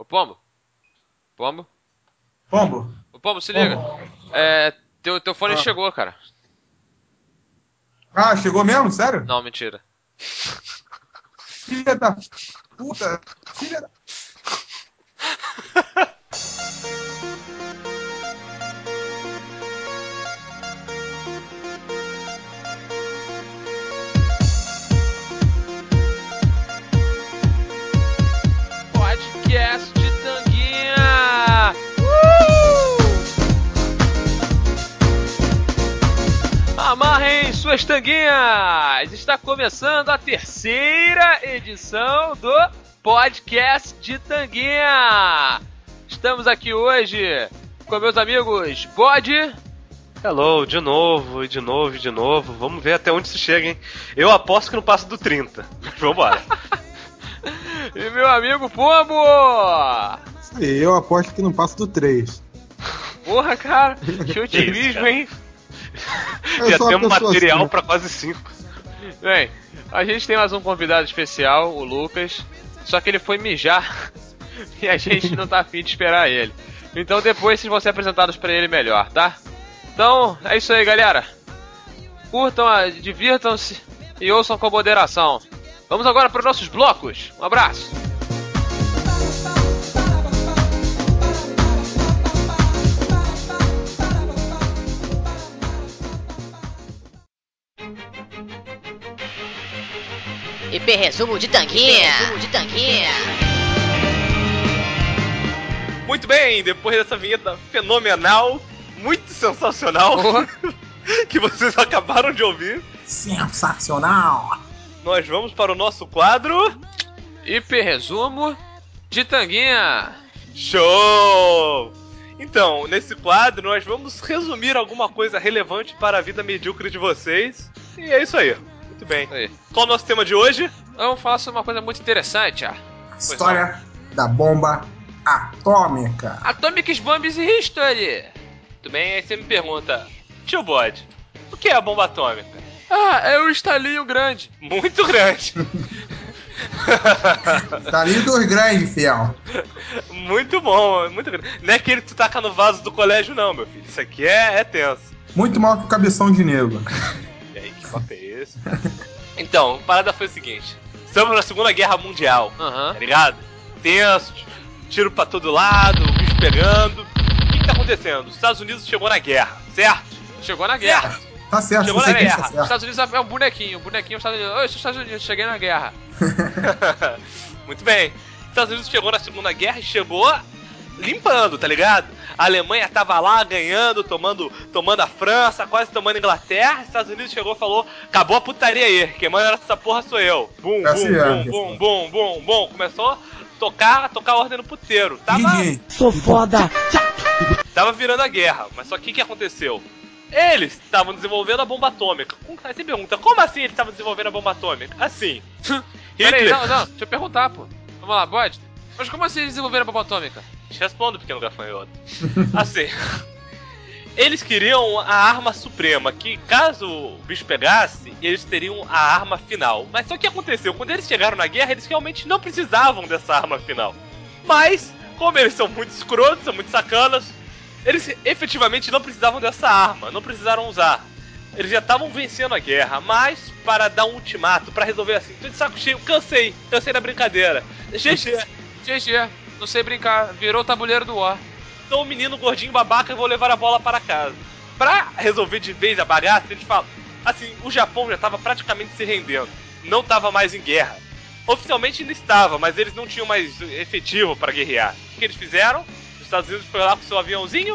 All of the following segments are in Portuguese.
Ô, Pombo. Pombo. Pombo. Ô, Pombo, se liga. Pombo. Teu fone chegou, cara. Ah, chegou mesmo? Sério? Não, mentira. Filha da puta. Filha da... Podcast de Tanguinha. Amarrem suas tanguinhas. Está começando a terceira edição do Podcast de Tanguinha. Estamos aqui hoje com meus amigos Bode. Hello, de novo, de novo, de novo. Vamos ver até onde isso chega, hein? Eu aposto que não passa do 30. Vambora. E meu amigo Pombo! Isso aí, eu aposto que não passa do 3. Porra, cara, que otimismo, hein? Já temos material assim pra quase 5. Bem, a gente tem mais um convidado especial, o Lucas. Só que ele foi mijar e a gente não tá afim de esperar ele. Então depois vocês vão ser apresentados pra ele melhor, tá? Então, é isso aí, galera. Curtam, divirtam-se e ouçam com moderação. Vamos agora para os nossos blocos. Um abraço. IP Resumo de Tanguinha. Muito bem, depois dessa vinheta fenomenal, muito sensacional, que vocês acabaram de ouvir. Sensacional. Nós vamos para o nosso quadro IP Resumo de Tanguinha. Show! Então, nesse quadro nós vamos resumir alguma coisa relevante para a vida medíocre de vocês. E é isso aí. Muito bem. Aí. Qual é o nosso tema de hoje? Vamos falar sobre uma coisa muito interessante, História da bomba atômica. Atomic Bombs History. Muito bem, aí você me pergunta, tio Bode, o que é a bomba atômica? É um estalinho grande. Muito grande. Tá ali dos grandes, fiel. Muito bom, muito grande. Não é aquele que tu taca no vaso do colégio, não, meu filho. Isso aqui é tenso. Muito maior que o cabeção de negro. E aí, que papo é esse? Então, a parada foi o seguinte. Estamos na Segunda Guerra Mundial, tá ligado? Tenso, tiro pra todo lado, o bicho pegando. O que tá acontecendo? Os Estados Unidos chegou na guerra, certo? Chegou na guerra. Tá certo, Chegou você na que guerra. tá Os certo. Estados Unidos é um bonequinho. Os Estados Unidos. Oi, Estados Unidos, cheguei na guerra. Muito bem. Os Estados Unidos chegou na Segunda Guerra e chegou limpando, tá ligado? A Alemanha tava lá ganhando, tomando a França, quase tomando a Inglaterra. Os Estados Unidos chegou e falou: acabou a putaria aí, quem manda essa porra sou eu. Bum, bum. Começou a tocar a ordem no puteiro. Sou foda. Tava virando a guerra, mas só que o que aconteceu? Eles estavam desenvolvendo a bomba atômica. Aí você pergunta, como assim eles estavam desenvolvendo a bomba atômica? Assim. Peraí, Hitler... não, deixa eu perguntar, pô. Vamos lá, Bode. Mas como assim eles desenvolveram a bomba atômica? Te respondo, pequeno gafanhoto. Assim. Eles queriam a arma suprema, que caso o bicho pegasse, eles teriam a arma final. Mas só que aconteceu? Quando eles chegaram na guerra, eles realmente não precisavam dessa arma final. Mas, como eles são muito escrotos, são muito sacanas, eles efetivamente não precisavam dessa arma, não precisaram usar. Eles já estavam vencendo a guerra, mas para dar um ultimato, para resolver assim, tô de saco cheio, cansei da brincadeira. GG, não sei brincar, virou o tabuleiro do War. Sou um menino gordinho babaca e vou levar a bola para casa. Pra resolver de vez a bagaça, eles falam, assim, o Japão já estava praticamente se rendendo, não estava mais em guerra. Oficialmente ainda estava, mas eles não tinham mais efetivo para guerrear. O que eles fizeram? Os Estados Unidos foi lá com seu aviãozinho.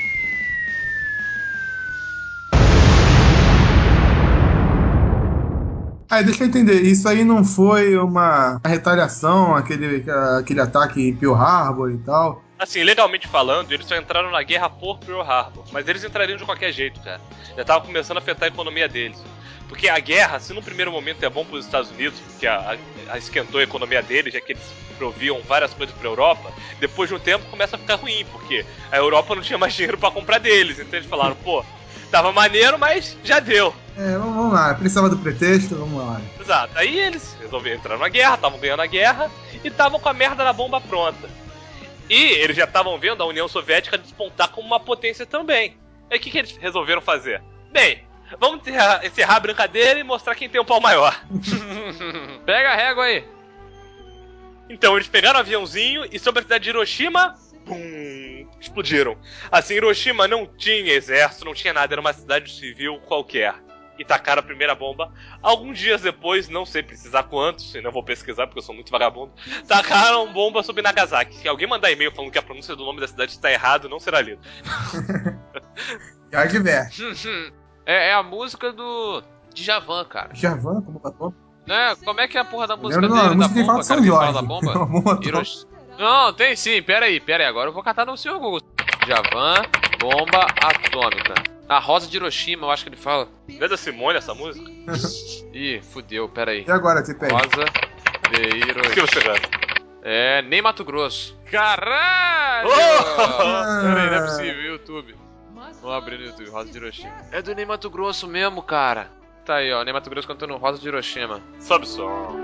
Deixa eu entender, isso aí não foi uma retaliação, aquele ataque em Pearl Harbor e tal? Assim, legalmente falando, eles só entraram na guerra por Pearl Harbor, mas eles entrariam de qualquer jeito, cara. Já tava começando a afetar a economia deles. Porque a guerra, se no primeiro momento é bom para os Estados Unidos, porque esquentou a economia deles, já que eles proviam várias coisas para a Europa, depois de um tempo começa a ficar ruim, porque a Europa não tinha mais dinheiro para comprar deles. Então eles falaram, pô, tava maneiro, mas já deu. Vamos lá, precisava do pretexto, vamos lá. Exato, aí eles resolveram entrar na guerra, estavam ganhando a guerra e estavam com a merda da bomba pronta. E eles já estavam vendo a União Soviética despontar como uma potência também. E o que eles resolveram fazer? Bem, vamos encerrar a brincadeira e mostrar quem tem um pau maior. Pega a régua aí. Então, eles pegaram o aviãozinho e sobre a cidade de Hiroshima, pum, explodiram. Assim, Hiroshima não tinha exército, não tinha nada, era uma cidade civil qualquer. E tacaram a primeira bomba. Alguns dias depois, não sei precisar quantos, senão eu vou pesquisar porque eu sou muito vagabundo, tacaram bomba sobre Nagasaki. Se alguém mandar e-mail falando que a pronúncia do nome da cidade está errado, não será lido. Já diverte. É a música do Djavan, cara. Djavan, como batom? Né? Como é que é a porra da música Não, dele, a da música que bomba, fala cara? São Que fala Jorge. da bomba? Hiroshima. Não, tem sim, pera aí, agora eu vou catar no seu Google. Djavan, bomba atômica. A Rosa de Hiroshima, eu acho que ele fala. Não é da Simone essa música? Ih, fudeu, pera aí. E agora, Tipei? Rosa de O que Hiroshima. você gasta? É, nem Mato Grosso. Caralho! Oh! Pera aí, não é possível, YouTube. Vamos abrir no YouTube, Rosa de Hiroshima. É do Ney Mato Grosso mesmo, cara. Tá aí, ó, Ney Mato Grosso cantando Rosa de Hiroshima. Sobe o som.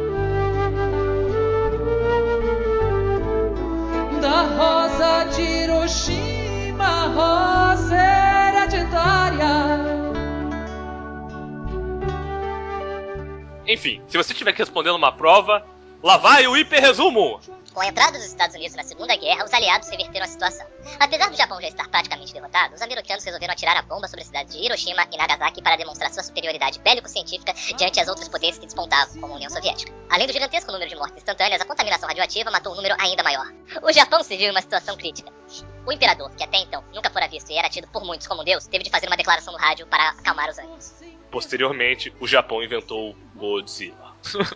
Da rosa de Hiroshima, rosa hereditária. Enfim, se você tiver que responder numa prova, lá vai o hiperresumo! Com a entrada dos Estados Unidos na Segunda Guerra, os aliados reverteram a situação. Apesar do Japão já estar praticamente derrotado, os americanos resolveram atirar a bomba sobre as cidades de Hiroshima e Nagasaki para demonstrar sua superioridade bélico-científica diante as outras potências que despontavam, como a União Soviética. Além do gigantesco número de mortes instantâneas, a contaminação radioativa matou um número ainda maior. O Japão se viu em uma situação crítica. O imperador, que até então nunca fora visto e era tido por muitos como um deus, teve de fazer uma declaração no rádio para acalmar os ânimos. Posteriormente, o Japão inventou Godzilla.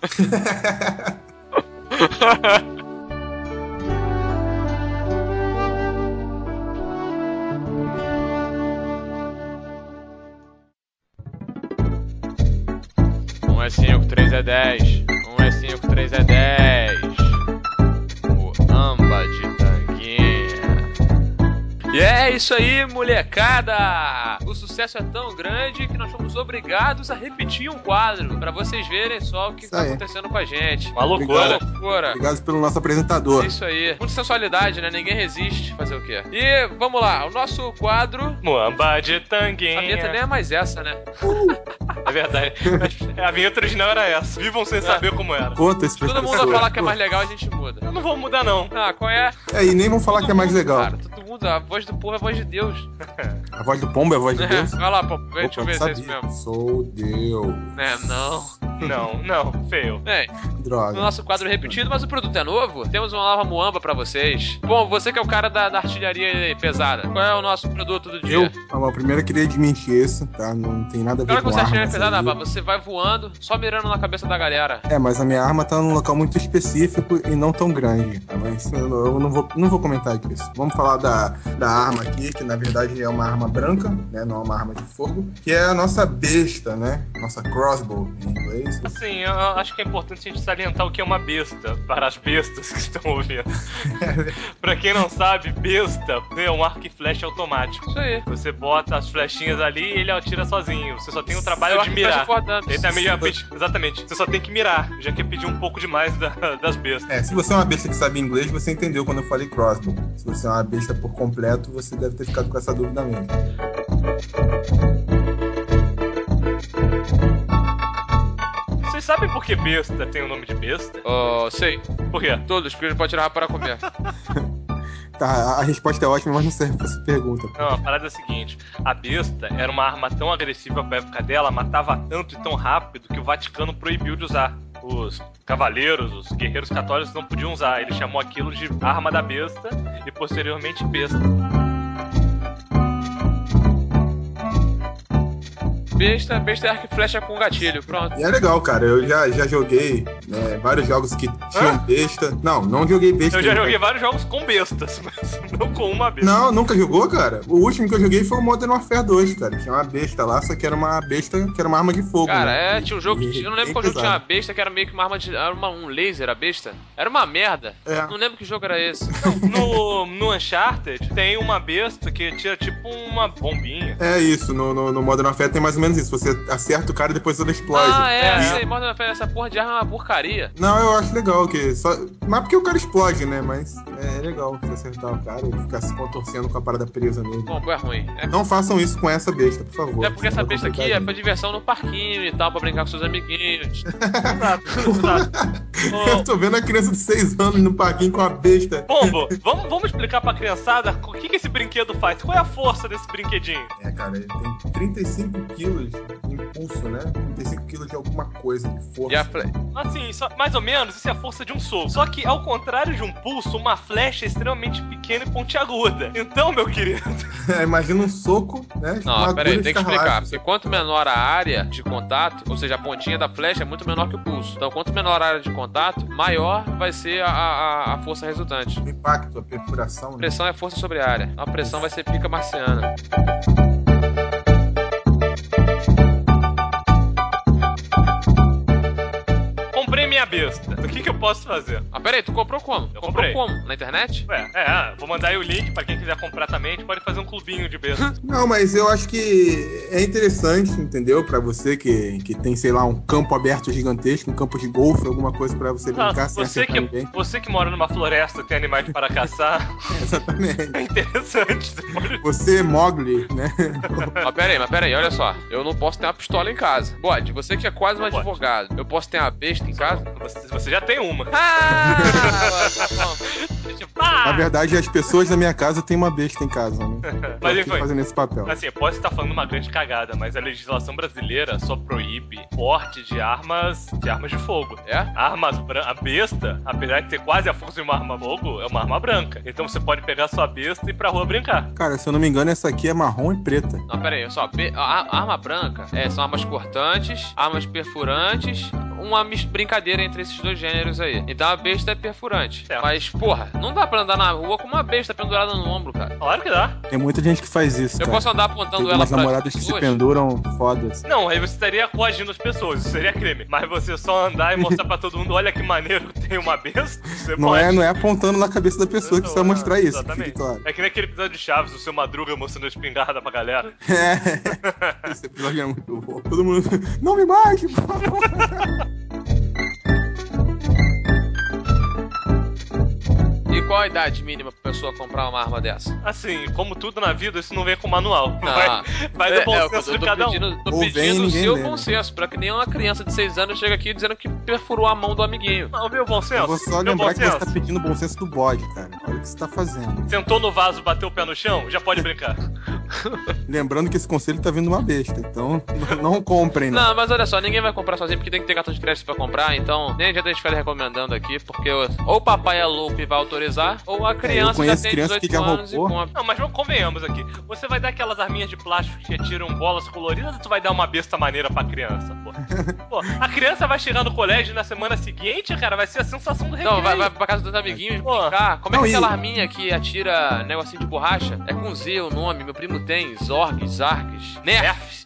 Um é 5, 3 é 10. 1 é 5, 3 é 10. O Amba de Tanguinha. E é isso aí, molecada! O sucesso é tão grande que nós fomos obrigados a repetir um quadro pra vocês verem só o que Isso tá aí. acontecendo com a gente. Uma loucura. Uma loucura. Obrigado pelo nosso apresentador. É isso aí. Muita sensualidade, né? Ninguém resiste. Fazer o quê? E vamos lá, o nosso quadro. Muamba de A vinheta nem Tanguinha. é mais essa, né? É verdade. A vinheta original era essa. Vivam sem saber como era. Conta esse Todo mundo vai falar que é mais legal, a gente muda. Eu não vou mudar, não. Ah, qual é? É, e nem vão falar Todo que é mais mundo, legal. Cara, todo mundo, a voz do povo é a voz de Deus. A voz do pombo é a voz de Deus? Vai lá, pô, deixa eu Opa, ver se é isso sabia. mesmo. Sou Deus. É, não. Não, feio. Bem, no Droga. nosso quadro repetido, mas o produto é novo, temos uma nova muamba pra vocês. Bom, você que é o cara da artilharia pesada, qual é o nosso produto do dia? Primeiro eu queria desmentir isso, tá? Não tem nada a ver Agora que com você é arma. artilharia pesada, essa aí. você vai voando, só mirando na cabeça da galera. É, mas a minha arma tá num local muito específico e não tão grande. Tá? Mas eu não vou comentar disso. Vamos falar da arma aqui, que na verdade é uma arma branca, né? Não é uma arma de fogo, que é a nossa besta, né? Nossa crossbow em inglês. Assim, eu acho que é importante a gente salientar o que é uma besta, para as bestas que estão ouvindo. Pra quem não sabe, besta é um arco e flecha automático. Isso aí. Você bota as flechinhas ali e ele atira sozinho. Você só tem o trabalho Eu de acho que faz mirar. importante. Ele também já pedi, exatamente. Você só tem que mirar, já que pedir um pouco demais das bestas. É, se você é uma besta que sabe inglês, você entendeu quando eu falei crossbow. Se você é uma besta por completo, você deve ter ficado com essa dúvida mesmo. Vocês sabem por que besta tem o nome de besta? Oh, sei. Por quê? Todos, porque ele pode tirar para comer. Tá, a resposta é ótima, mas não serve pra essa pergunta. Não, a parada é a seguinte: a besta era uma arma tão agressiva pra época dela, matava tanto e tão rápido que o Vaticano proibiu de usar. Os cavaleiros, os guerreiros católicos não podiam usar. Ele chamou aquilo de arma da besta e posteriormente besta. Besta é arco e flecha com gatilho, pronto. E é legal, cara. Eu já joguei vários jogos que tinham besta. Não joguei besta. Eu já ainda. joguei vários jogos com bestas, mas não com uma besta. Não, nunca jogou, cara? O último que eu joguei foi o Modern Warfare 2, cara. Tinha uma besta lá, só que era uma besta que era uma arma de fogo. Cara, né? tinha um jogo que eu não lembro Bem qual jogo tinha uma pesado. besta que era meio que uma arma de. Era um laser, a besta. Era uma merda. É. Não lembro que jogo era esse. No Uncharted tem uma besta que tira tipo uma bombinha. É isso, no Modern Warfare tem mais ou menos menos isso. Você acerta o cara e depois ele explode. Essa porra de arma é uma porcaria. Não, eu acho legal que só... Mas porque o cara explode, né? Mas é legal você acertar o cara e ficar se contorcendo com a parada presa nele. Bom, é ruim. Não façam isso com essa besta, por favor. É porque essa besta aqui é pra diversão no parquinho e tal, pra brincar com seus amiguinhos. Eu tô vendo a criança de 6 anos no parquinho com a besta. Pombo, vamos explicar pra criançada o que esse brinquedo faz. Qual é a força desse brinquedinho? Cara, ele tem 35 quilos de impulso, né? 35 quilos de alguma coisa, de força. Assim, mais ou menos, isso é a força de um soco. Só que, ao contrário de um pulso, uma flecha é extremamente pequena e pontiaguda. Então, meu querido... imagina um soco, né? Não, peraí, tem que explicar. Porque quanto menor a área de contato, ou seja, a pontinha da flecha é muito menor que o pulso. Então, quanto menor a área de contato, maior vai ser a força resultante. O impacto, a perfuração. A pressão é força sobre a área. A pressão vai ser pica marciana. Comprei minha besta. O que eu posso fazer? Peraí, tu comprou como? Comprei. Como? Na internet? Vou mandar aí o link pra quem quiser comprar também. A gente pode fazer um clubinho de besta. Não, mas eu acho que é interessante, entendeu? Pra você que tem, sei lá, um campo aberto gigantesco, um campo de golfe, alguma coisa pra você brincar sem acertar ninguém. Você que mora numa floresta, tem animais para caçar. Exatamente. É interessante. Você é Mowgli, né? Mas peraí, olha só. Eu não posso ter uma pistola em casa. Pode, você que é quase um advogado. Eu posso ter uma besta em casa? Você já tem uma. Na verdade, as pessoas da minha casa têm uma besta em casa, né? Mas enfim, fazendo esse papel. Assim, eu posso estar falando uma grande cagada, mas a legislação brasileira só proíbe porte de armas de fogo. A besta, apesar de ter quase a força de uma arma de fogo, é uma arma branca. Então você pode pegar sua besta e ir pra rua brincar. Cara, se eu não me engano, essa aqui é marrom e preta. Não, peraí, só. A arma branca são armas cortantes, armas perfurantes, uma brincadeira entre esses dois gêneros aí. Então a besta é perfurante. Mas, porra, não dá pra andar na rua com uma besta pendurada no ombro, cara. Claro que dá. Tem muita gente que faz isso, Eu posso andar apontando ela pra namoradas que se penduram fodas. Não, aí você estaria coagindo as pessoas, isso seria crime. Mas você só andar e mostrar pra todo mundo, olha que maneiro, tem uma besta, você não pode. Não é apontando na cabeça da pessoa que você vai mostrar isso. Exatamente. Claro. É que nem aquele episódio de Chaves, o seu Madruga mostrando a espingarda pra galera. Esse episódio é muito bom. Todo mundo, não me mate, por favor. E qual a idade mínima pra pessoa comprar uma arma dessa? Assim, como tudo na vida, isso não vem com manual. Ah, vai do bom senso de cada um. Tô pedindo o seu bom senso, pra que nenhuma criança de 6 anos chega aqui dizendo que perfurou a mão do amiguinho. Não, meu bom senso. Eu vou só lembrar que você tá pedindo o bom senso do bode, cara. Olha o que você tá fazendo. Sentou no vaso, bateu o pé no chão, já pode brincar. Lembrando que esse conselho tá vindo uma besta, então não comprem, né? Não, mas olha só, ninguém vai comprar sozinho porque tem que ter cartão de crédito pra comprar, então nem adianta a gente ficar recomendando aqui, porque ou o papai é louco e vai autorizar, ou a criança já tem 18 anos e compra. Não, mas convenhamos aqui, você vai dar aquelas arminhas de plástico que atiram bolas coloridas ou tu vai dar uma besta maneira pra criança, pô? Pô, a criança vai chegar no colégio na semana seguinte, cara, vai ser a sensação do recreio. Não, vai pra casa dos amiguinhos brincar. Como é que aquela arminha que atira negocinho de borracha? É com Z o nome, meu primo tem, Zorgs, Zargs, Nerfs.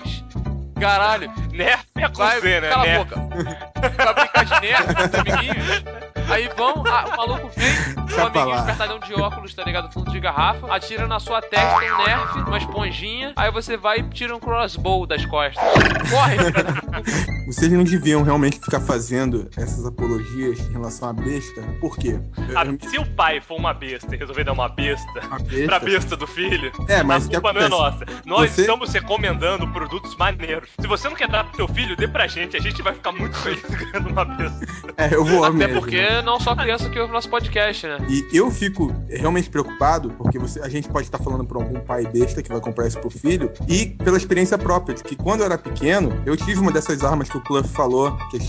Caralho, Nerf é com Z, né? Cala a boca. Vai brincar de Nerf com os amiguinhos. Aí vão, o maluco vem, um amiguinho espertalhão de óculos, tá ligado? Fundo de garrafa, atira na sua testa um Nerf, uma esponjinha, aí você vai e tira um crossbow das costas. Corre, filha da puta. Vocês não deviam realmente ficar fazendo essas apologias em relação à besta. Por quê? Se o pai for uma besta e resolver dar uma besta pra besta do filho, mas a culpa não é nossa. Nós estamos recomendando produtos maneiros. Se você não quer dar pro teu filho, dê pra gente. A gente vai ficar muito feliz ganhando uma besta. Eu vou Até mesmo. porque não só criança que ouve nosso podcast, né? E eu fico realmente preocupado, porque a gente pode estar falando pra algum pai besta que vai comprar isso pro filho, e pela experiência própria, de que quando eu era pequeno, eu tive uma dessas armas que o Cluff falou, que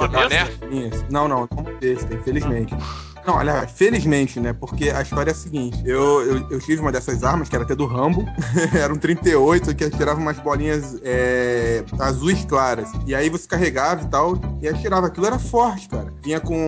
Não, besta, infelizmente. Não, olha, felizmente, né? Porque a história é a seguinte: eu tive uma dessas armas, que era até do Rambo, era um 38, que atirava umas bolinhas azuis claras. E aí você carregava e tal, e atirava. Aquilo era forte, cara. Vinha com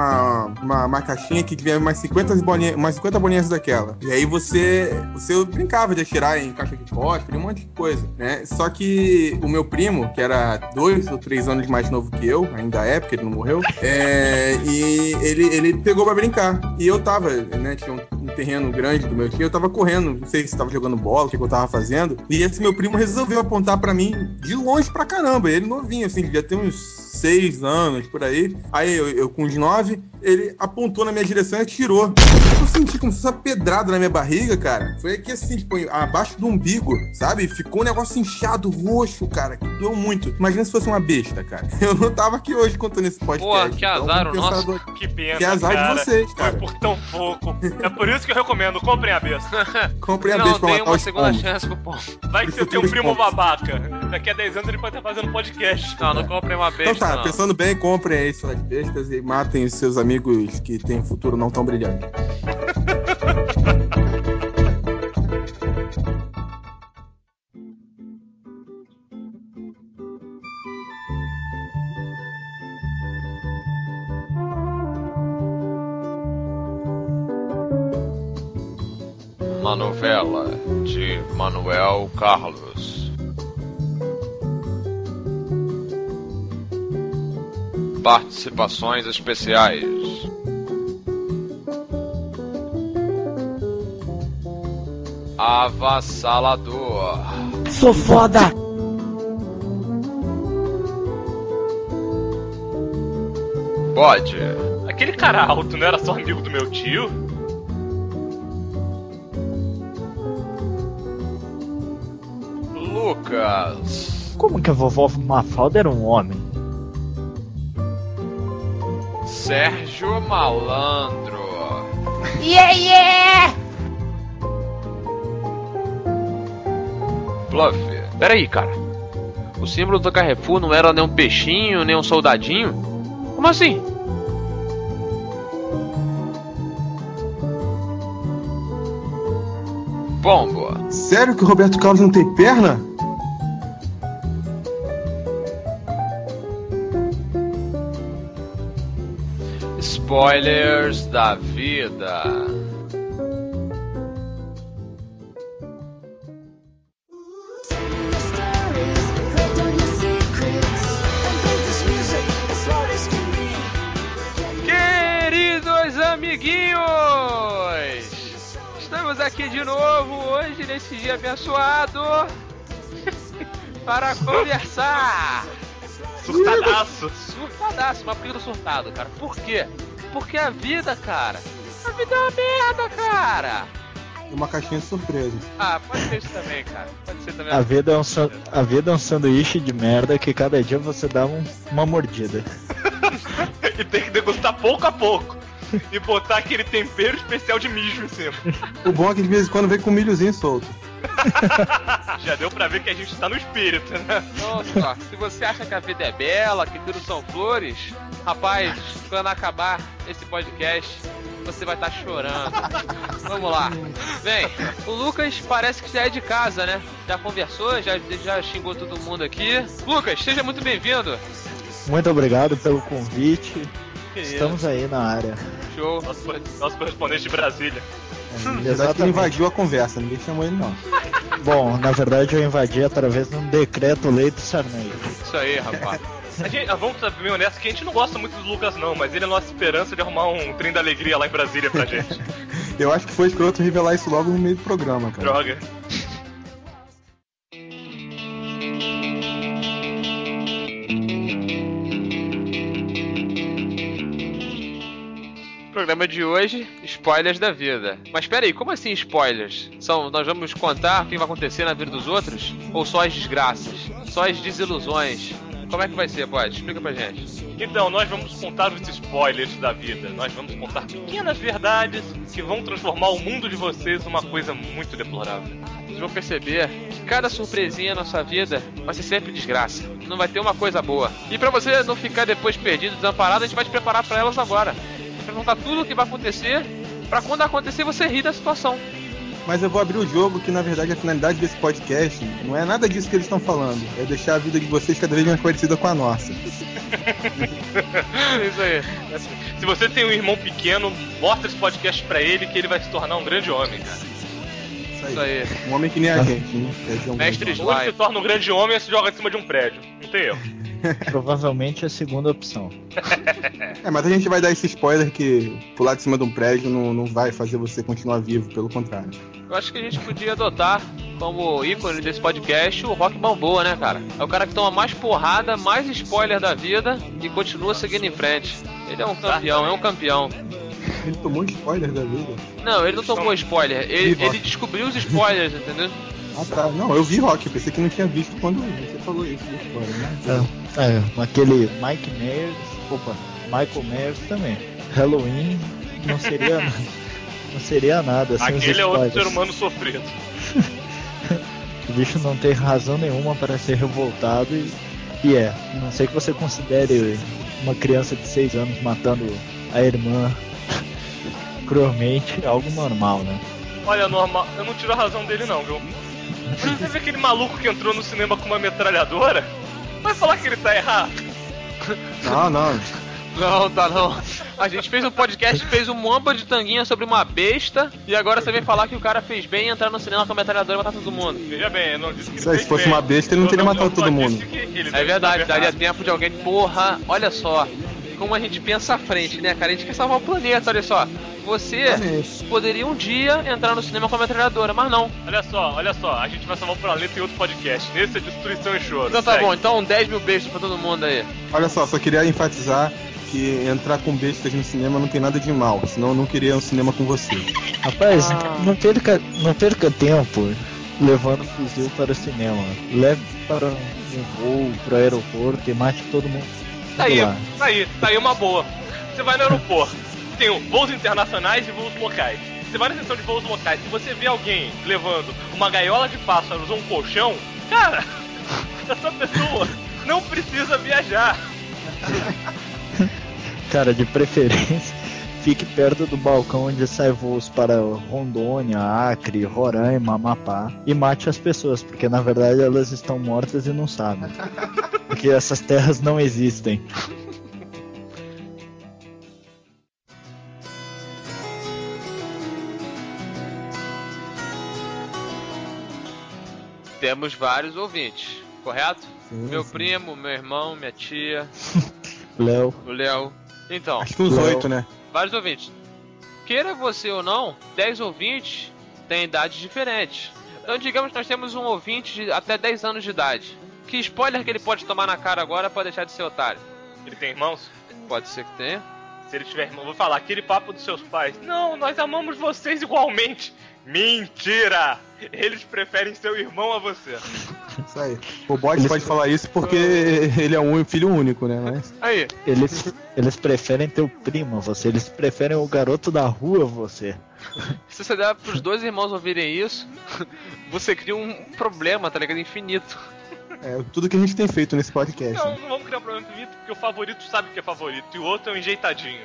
uma caixinha que vinha umas 50 bolinhas daquela. E aí você brincava de atirar em caixa de fósforo, um monte de coisa, né? Só que o meu primo, que era 2 ou 3 anos mais novo que eu, ainda é, porque ele não morreu, e ele pegou uma brincar. E eu tava, né, tinha um terreno grande do meu tio, eu tava correndo, não sei se tava jogando bola, o que eu tava fazendo, e esse meu primo resolveu apontar pra mim de longe pra caramba, ele novinho, assim, devia ter uns 6 anos, por aí. Aí eu com uns 9, ele apontou na minha direção e atirou. Eu senti como se fosse uma pedrada na minha barriga, cara. Foi aqui assim, tipo, abaixo do umbigo, sabe? Ficou um negócio inchado, roxo, cara, que doeu muito. Imagina se fosse uma besta, cara. Eu não tava aqui hoje contando esse podcast. Pô, que azar o nosso. Que pena, Que azar cara. de vocês, cara. Foi por tão pouco. É por isso que eu recomendo, comprem a besta. Comprei a Não, besta pra tem matar uma os segunda pombos. chance pro pombo. Vai que você tem um primo babaca. Daqui a 10 anos ele pode estar fazendo podcast. Não comprei uma besta, Então tá, não. pensando bem, comprem aí suas bestas e matem os seus amigos que têm futuro não tão brilhante. Uma novela de Manuel Carlos. Participações especiais: Avassalador, Sou foda! Bode, Aquele cara alto não era só amigo do meu tio? Lucas, Como que a vovó Mafalda era um homem? Sérgio Malandro, Bluff. Peraí, cara. O símbolo do Carrefour não era nem um peixinho, nem um soldadinho? Como assim? Pombo, Sério que o Roberto Carlos não tem perna? spoilers da vida. Queridos amiguinhos, estamos aqui de novo hoje nesse dia abençoado para conversar. Surtadaço. Surtadaço, mas por que eu tô surtado, cara? Por quê? Porque a vida, cara, a vida é uma merda, cara. E uma caixinha de surpresa. Ah, pode ser isso também, cara. Pode ser também. A vida é um sanduíche de merda que cada dia você dá uma mordida. E tem que degustar pouco a pouco. E botar aquele tempero especial de mijo em cima. O bom é que de vez em quando vem com milhozinho solto. Já deu pra ver que a gente tá no espírito, né? Nossa, se você acha que a vida é bela, que tudo são flores, rapaz, quando acabar esse podcast, você vai estar chorando. Vamos lá. Bem, o Lucas parece que já é de casa, né? Já conversou, já xingou todo mundo aqui. Lucas, seja muito bem-vindo. Muito obrigado pelo convite. Que Estamos aí na área. Show. Nosso correspondente de Brasília. Apesar que ele invadiu a conversa, ninguém chamou ele não. Bom, na verdade eu invadi através de um decreto-lei do Sarney. Isso aí, rapaz. Vamos ser bem honestos que a gente não gosta muito do Lucas não, mas ele é a nossa esperança de arrumar um trem da alegria lá em Brasília pra gente. Eu acho que foi escroto revelar isso logo no meio do programa, cara. Droga. Programa de hoje, spoilers da vida. Mas pera aí, como assim spoilers? Nós vamos contar o que vai acontecer na vida dos outros? Ou só as desgraças? Só as desilusões? Como é que vai ser, Bode? Explica pra gente. Então, nós vamos contar os spoilers da vida. Nós vamos contar pequenas verdades que vão transformar o mundo de vocês numa coisa muito deplorável. Vocês vão perceber que cada surpresinha na sua vida vai ser sempre desgraça. Não vai ter uma coisa boa. E pra você não ficar depois perdido, desamparado, a gente vai te preparar pra elas agora. Pra contar tudo o que vai acontecer, pra quando acontecer você rir da situação. Mas eu vou abrir o jogo que, na verdade, a finalidade desse podcast não é nada disso que eles estão falando. É deixar a vida de vocês cada vez mais parecida com a nossa. Isso aí. Se você tem um irmão pequeno, mostra esse podcast pra ele que ele vai se tornar um grande homem, cara. Isso aí. Um homem que nem a gente, né? Mestre Ou ele se Slime. torna um grande homem e se joga de cima de um prédio. Não tem erro. Provavelmente a segunda opção. Mas a gente vai dar esse spoiler que pular de cima de um prédio não vai fazer você continuar vivo, pelo contrário. Eu acho que a gente podia adotar como ícone desse podcast o Rock Balboa, né, cara? É o cara que toma mais porrada, mais spoiler da vida e continua seguindo em frente. Ele é um campeão, Ele tomou spoiler da vida? Não, ele não tomou spoiler, ele descobriu os spoilers, entendeu? Ah, tá. Não, eu vi Rock, pensei que não tinha visto quando você falou isso de spoiler, né? Aquele Michael Myers também. Halloween não seria nada sem Aquele os é outro spoilers. ser humano sofrido. O bicho não tem razão nenhuma para ser revoltado e não sei que você considere uma criança de 6 anos matando a irmã cruelmente algo normal, né? Olha, normal, eu não tiro a razão dele não, viu? Você vê aquele maluco que entrou no cinema com uma metralhadora? Vai falar que ele tá errado? Não. Não, tá não. A gente fez um podcast, fez um mamba de tanguinha sobre uma besta e agora você vem falar que o cara fez bem entrar no cinema com a metralhadora e matar todo mundo. Veja bem, eu não disse que ele fez Se fosse bem. uma besta, ele não teria matado todo mundo. É verdade, daria tempo de alguém... Porra, olha só. Como a gente pensa à frente, né, cara? A gente quer salvar o planeta, olha só. Você poderia um dia entrar no cinema com a metralhadora, mas não. Olha só, a gente vai salvar o planeta em outro podcast. Nesse é Destruição e Choro. Então tá Segue. bom, então 10 mil beijos pra todo mundo aí. Olha só queria enfatizar que entrar com bestas no cinema não tem nada de mal, senão eu não queria um cinema com você. Rapaz, não perca tempo levando fuzil para o cinema. Leve para um voo, para o aeroporto e mate todo mundo. Tá aí uma boa. Você vai no aeroporto, tem voos internacionais e voos locais. Você vai na seção de voos locais, se você vê alguém levando uma gaiola de pássaros ou um colchão, cara, essa pessoa não precisa viajar. Cara, de preferência, fique perto do balcão onde sai voos para Rondônia, Acre, Roraima, Amapá e mate as pessoas, porque na verdade elas estão mortas e não sabem. Porque essas terras não existem. Temos vários ouvintes, correto? Sim, meu sim. primo, meu irmão, minha tia, Léo. o Léo. Então, Acho que uns 8, né? vários ouvintes. Queira você ou não, 10 ouvintes têm idades diferentes. Então digamos que nós temos um ouvinte de até 10 anos de idade. Que spoiler que ele pode tomar na cara agora pra deixar de ser otário? Ele tem irmãos? Pode ser que tenha. Se ele tiver irmão, vou falar aquele papo dos seus pais. Não, nós amamos vocês igualmente. Mentira! Eles preferem seu irmão a você. Isso aí. O bot pode falar isso porque ele é um filho único, né? Mas... Aí, Eles preferem teu primo a você, eles preferem o garoto da rua a você. se você der pros dois irmãos ouvirem isso, você cria um problema, tá ligado? Infinito. É tudo que a gente tem feito nesse podcast. Não vamos criar um problema infinito, porque o favorito sabe que é favorito e o outro é um enjeitadinho.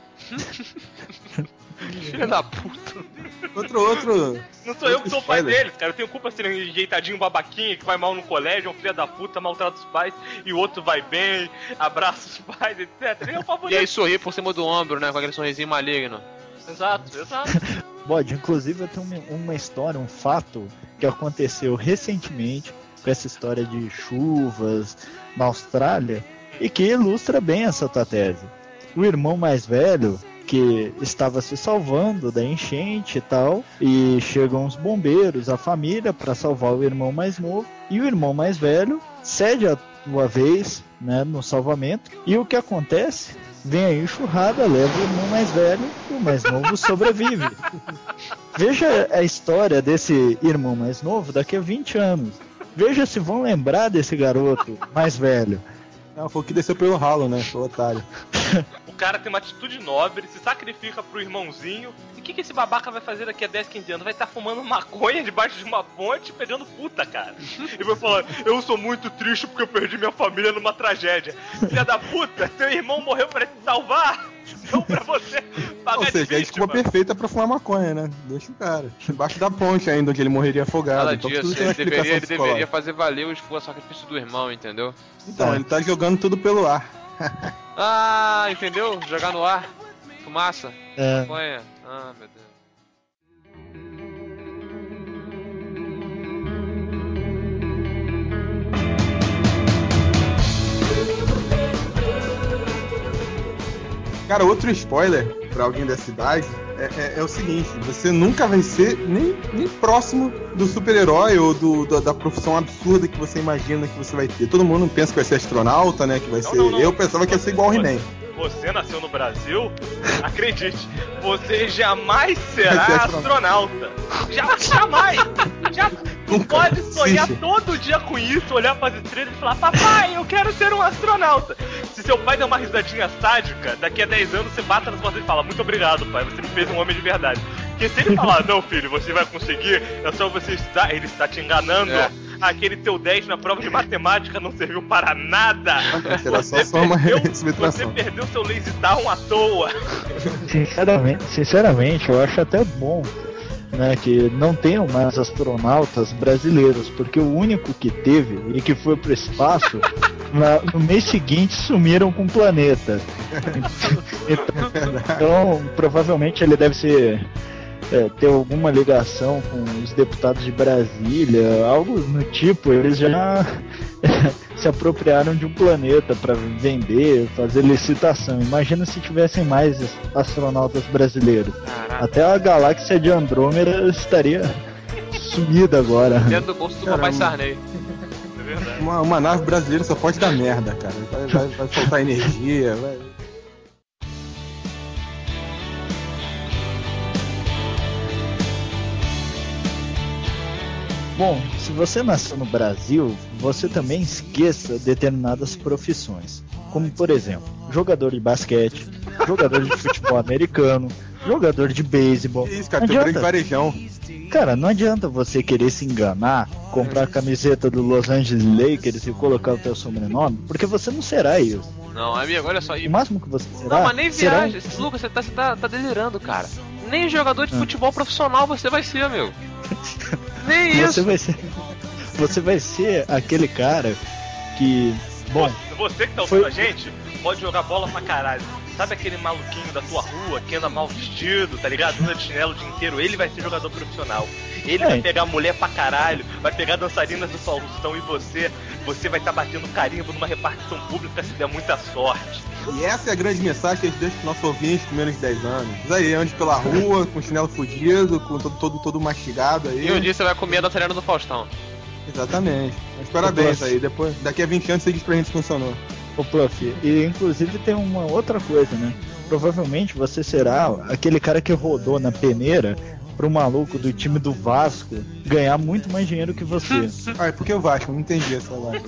Filha da puta. Outro. Não sou eu que sou o pai spoiler. deles, cara. Eu tenho culpa se ele é um enjeitadinho babaquinha que vai mal no colégio, é um filho da puta, maltrata os pais, e o outro vai bem, abraça os pais, etc. Ele é o E favorito. aí sorri por cima do ombro, né? Com aquele sorrisinho maligno. Exato. Bode, inclusive eu tenho uma história, um fato que aconteceu recentemente com essa história de chuvas na Austrália e que ilustra bem essa tua tese. O irmão mais velho que estava se salvando da enchente e tal, e chegam os bombeiros, a família, para salvar o irmão mais novo, e o irmão mais velho cede a sua vez, né, no salvamento, e o que acontece? Vem a enxurrada, leva o irmão mais velho, e o mais novo sobrevive. Veja a história desse irmão mais novo daqui a 20 anos. Veja se vão lembrar desse garoto mais velho. Não, foi o que desceu pelo ralo, né? Foi otário. O cara tem uma atitude nobre, se sacrifica pro irmãozinho. E o que esse babaca vai fazer daqui a 10, 15 anos? Vai estar fumando maconha debaixo de uma ponte pegando puta, cara. E vai falar, eu sou muito triste porque eu perdi minha família numa tragédia. Filha da puta, teu irmão morreu pra te salvar. Não pra você pagar Ou seja, de é a vítima. desculpa perfeita pra fumar maconha, né? Deixa o cara. Embaixo da ponte ainda, onde ele morreria afogado. Nada Então disso, tudo tem uma ele explicação deveria psicológica. fazer valer o esforço, sacrifício do irmão, entendeu? Então, ele tá jogando tudo pelo ar. Ah, entendeu? Jogar no ar. Fumaça. É, Maconha. Ah, meu Deus. Cara, outro spoiler pra alguém dessa idade é o seguinte: você nunca vai ser nem próximo do super-herói ou da profissão absurda que você imagina que você vai ter. Todo mundo pensa que vai ser astronauta, né? Que vai ser. Não. Eu pensava que ia ser igual ao He-Man. Você nasceu no Brasil, acredite, você jamais será astronauta. Jamais! Tu pode sonhar todo dia com isso, olhar para as estrelas e falar: papai, eu quero ser um astronauta. Se seu pai der uma risadinha sádica, daqui a 10 anos você bata nas costas e fala: muito obrigado, pai, você me fez um homem de verdade. Porque se ele falar: não, filho, você vai conseguir, é só você estudar, ele está te enganando. Aquele teu 10 na prova de matemática não serviu para nada. Você perdeu seu lazy down à toa. Sinceramente, eu acho até bom, né, que não tenham mais astronautas brasileiros, porque o único que teve e que foi pro espaço, no mês seguinte sumiram com o planeta. Então provavelmente ele deve ser... ter alguma ligação com os deputados de Brasília, algo no tipo. Eles já se apropriaram de um planeta para vender, fazer licitação. Imagina se tivessem mais astronautas brasileiros. Caraca. Até a galáxia de Andrômeda estaria sumida agora. Dentro do bolso do papai Sarney. É verdade. Uma nave brasileira só pode dar merda, cara. Vai faltar energia, vai... Bom, se você nasceu no Brasil, você também esqueça determinadas profissões, como por exemplo, jogador de basquete, jogador de futebol americano, jogador de beisebol. Isso, cara, tem um grande varejão. Cara, não adianta você querer se enganar, comprar a camiseta do Los Angeles Lakers e colocar o teu sobrenome, porque você não será isso. Não, amigo, olha só. O máximo que você será... Não, mas nem viaja. Lucas, você tá delirando, cara. Nem jogador de futebol profissional você vai ser, amigo. Nem isso. Você vai ser aquele cara que... Bom, você que tá ouvindo a gente, pode jogar bola pra caralho. Sabe aquele maluquinho da tua rua que anda mal vestido, tá ligado? Anda de chinelo o dia inteiro. Ele vai ser jogador profissional. Ele vai pegar mulher pra caralho, vai pegar dançarinas do Faustão e você vai estar batendo carimbo numa repartição pública se der muita sorte. E essa é a grande mensagem que a gente deixa pros nossos ouvintes com menos de 10 anos. Isso aí, ande pela rua, com chinelo fudido, com todo mastigado aí. E um dia você vai comer a dançarina do Faustão. Exatamente. Mas parabéns aí, daqui a 20 anos você diz pra gente se funcionou. Ô, prof, e inclusive tem uma outra coisa, né? Provavelmente você será aquele cara que rodou na peneira pro maluco do time do Vasco ganhar muito mais dinheiro que você. Ah, por que o Vasco? Não entendi essa live.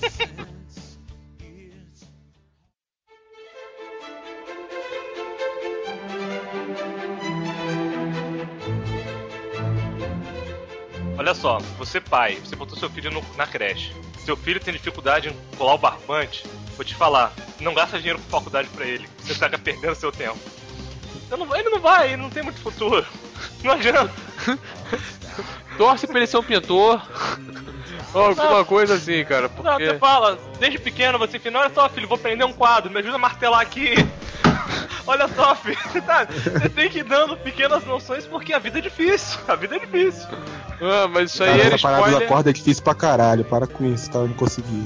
Olha só, você pai, você botou seu filho na creche. Seu filho tem dificuldade em colar o barbante. Vou te falar, não gasta dinheiro com faculdade pra ele. Você tá perdendo seu tempo. Ele não vai, ele não tem muito futuro. Não adianta. Torce pra ele ser um pintor. Ou alguma coisa assim, cara. Porque... Não, você fala, desde pequeno você fala: olha só, filho, vou prender um quadro, me ajuda a martelar aqui. Olha só, filho, você tem que ir dando pequenas noções porque a vida é difícil. A vida é difícil. Ah, mas isso aí era essa parada da corda é difícil pra caralho. Para com isso, tá? Eu não consegui.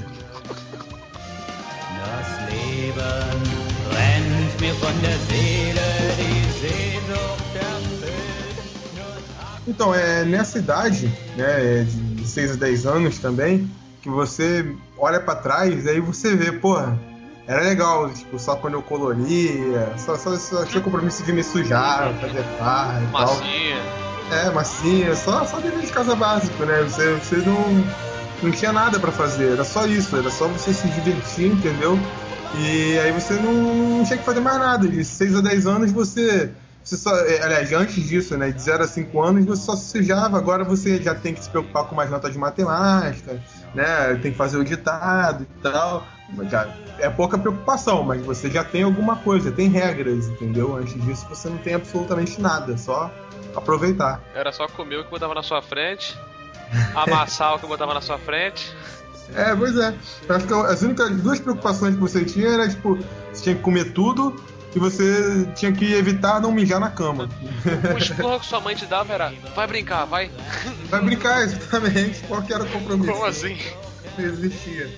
Então, nessa idade, né, de 6 a 10 anos também, que você olha pra trás, aí você vê, porra, era legal, tipo, só quando eu coloria, só tinha compromisso de me sujar, fazer farra e tal. Massinha, só dever de casa básico, né? Você não tinha nada pra fazer, era só isso, era só você se divertir, entendeu? E aí você não tinha que fazer mais nada. De 6 a 10 anos você só, aliás, antes disso, né, de 0 a 5 anos você só se sujava. Agora você já tem que se preocupar com mais notas de matemática, né, tem que fazer o ditado e tal. Já é pouca preocupação, mas você já tem alguma coisa, tem regras, entendeu? Antes disso você não tem absolutamente nada, só aproveitar. Era só comer o que botava na sua frente, amassar o que botava na sua frente. Pois é. Eu acho que as únicas 2 preocupações que você tinha era, tipo, você tinha que comer tudo e você tinha que evitar não mijar na cama. O esporro que sua mãe te dava era: vai brincar, vai. Vai brincar, exatamente. Qual que era o compromisso? Como assim? Não existia.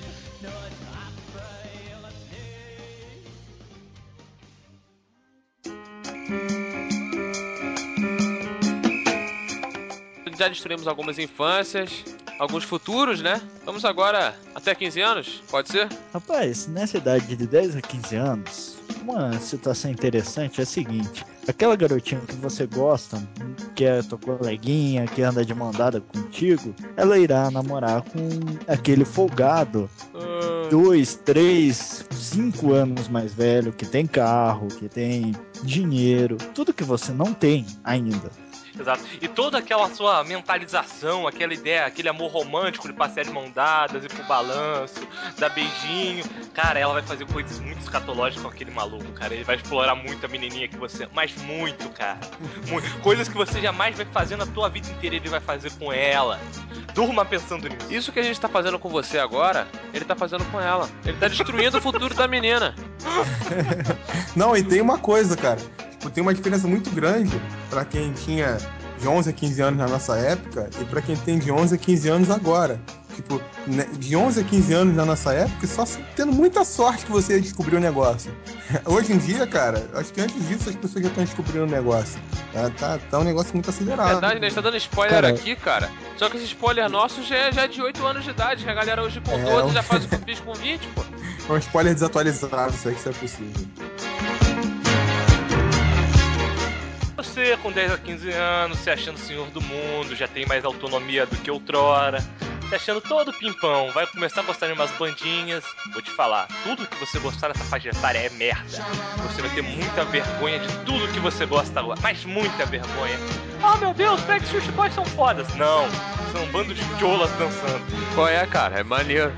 já destruímos algumas infâncias, alguns futuros, né? Vamos agora até 15 anos, pode ser? Rapaz, nessa idade de 10 a 15 anos, uma situação interessante é a seguinte: aquela garotinha que você gosta, que é tua coleguinha, que anda de mão dada contigo, ela irá namorar com aquele folgado 2, 3, 5 anos mais velho, que tem carro, que tem dinheiro, tudo que você não tem ainda. Exato. E toda aquela sua mentalização, aquela ideia, aquele amor romântico de passear de mão dadas, ir pro balanço, dar beijinho. Cara, ela vai fazer coisas muito escatológicas com aquele maluco, cara. Ele vai explorar muito a menininha que você... Mas muito, cara. Muito. Coisas que você jamais vai fazer na tua vida inteira, ele vai fazer com ela. Durma pensando nisso. Isso que a gente tá fazendo com você agora, ele tá fazendo com ela. Ele tá destruindo o futuro da menina. Não, e tem uma coisa, cara. Tipo, tem uma diferença muito grande pra quem tinha de 11 a 15 anos na nossa época e pra quem tem de 11 a 15 anos agora. Tipo, de 11 a 15 anos na nossa época, só tendo muita sorte que você descobriu o negócio. Hoje em dia, cara, acho que antes disso as pessoas já estão descobrindo o negócio. Tá um negócio muito acelerado. É verdade, né? A gente tá dando spoiler aqui, cara. Só que esse spoiler nosso já é de 8 anos de idade, que a galera hoje com 12 já faz o que eu fiz com 20, pô. É um spoiler desatualizado, se é que isso é possível. Você com 10 a 15 anos, se achando senhor do mundo, já tem mais autonomia do que outrora, se achando todo pimpão, vai começar a gostar de umas bandinhas. Vou te falar, tudo que você gostar nessa faixa etária é merda. Você vai ter muita vergonha de tudo que você gosta agora, mas muita vergonha. Oh meu Deus, Backstreet Boys são fodas. Não, são um bando de cholas dançando. Qual é, cara? É maneiro.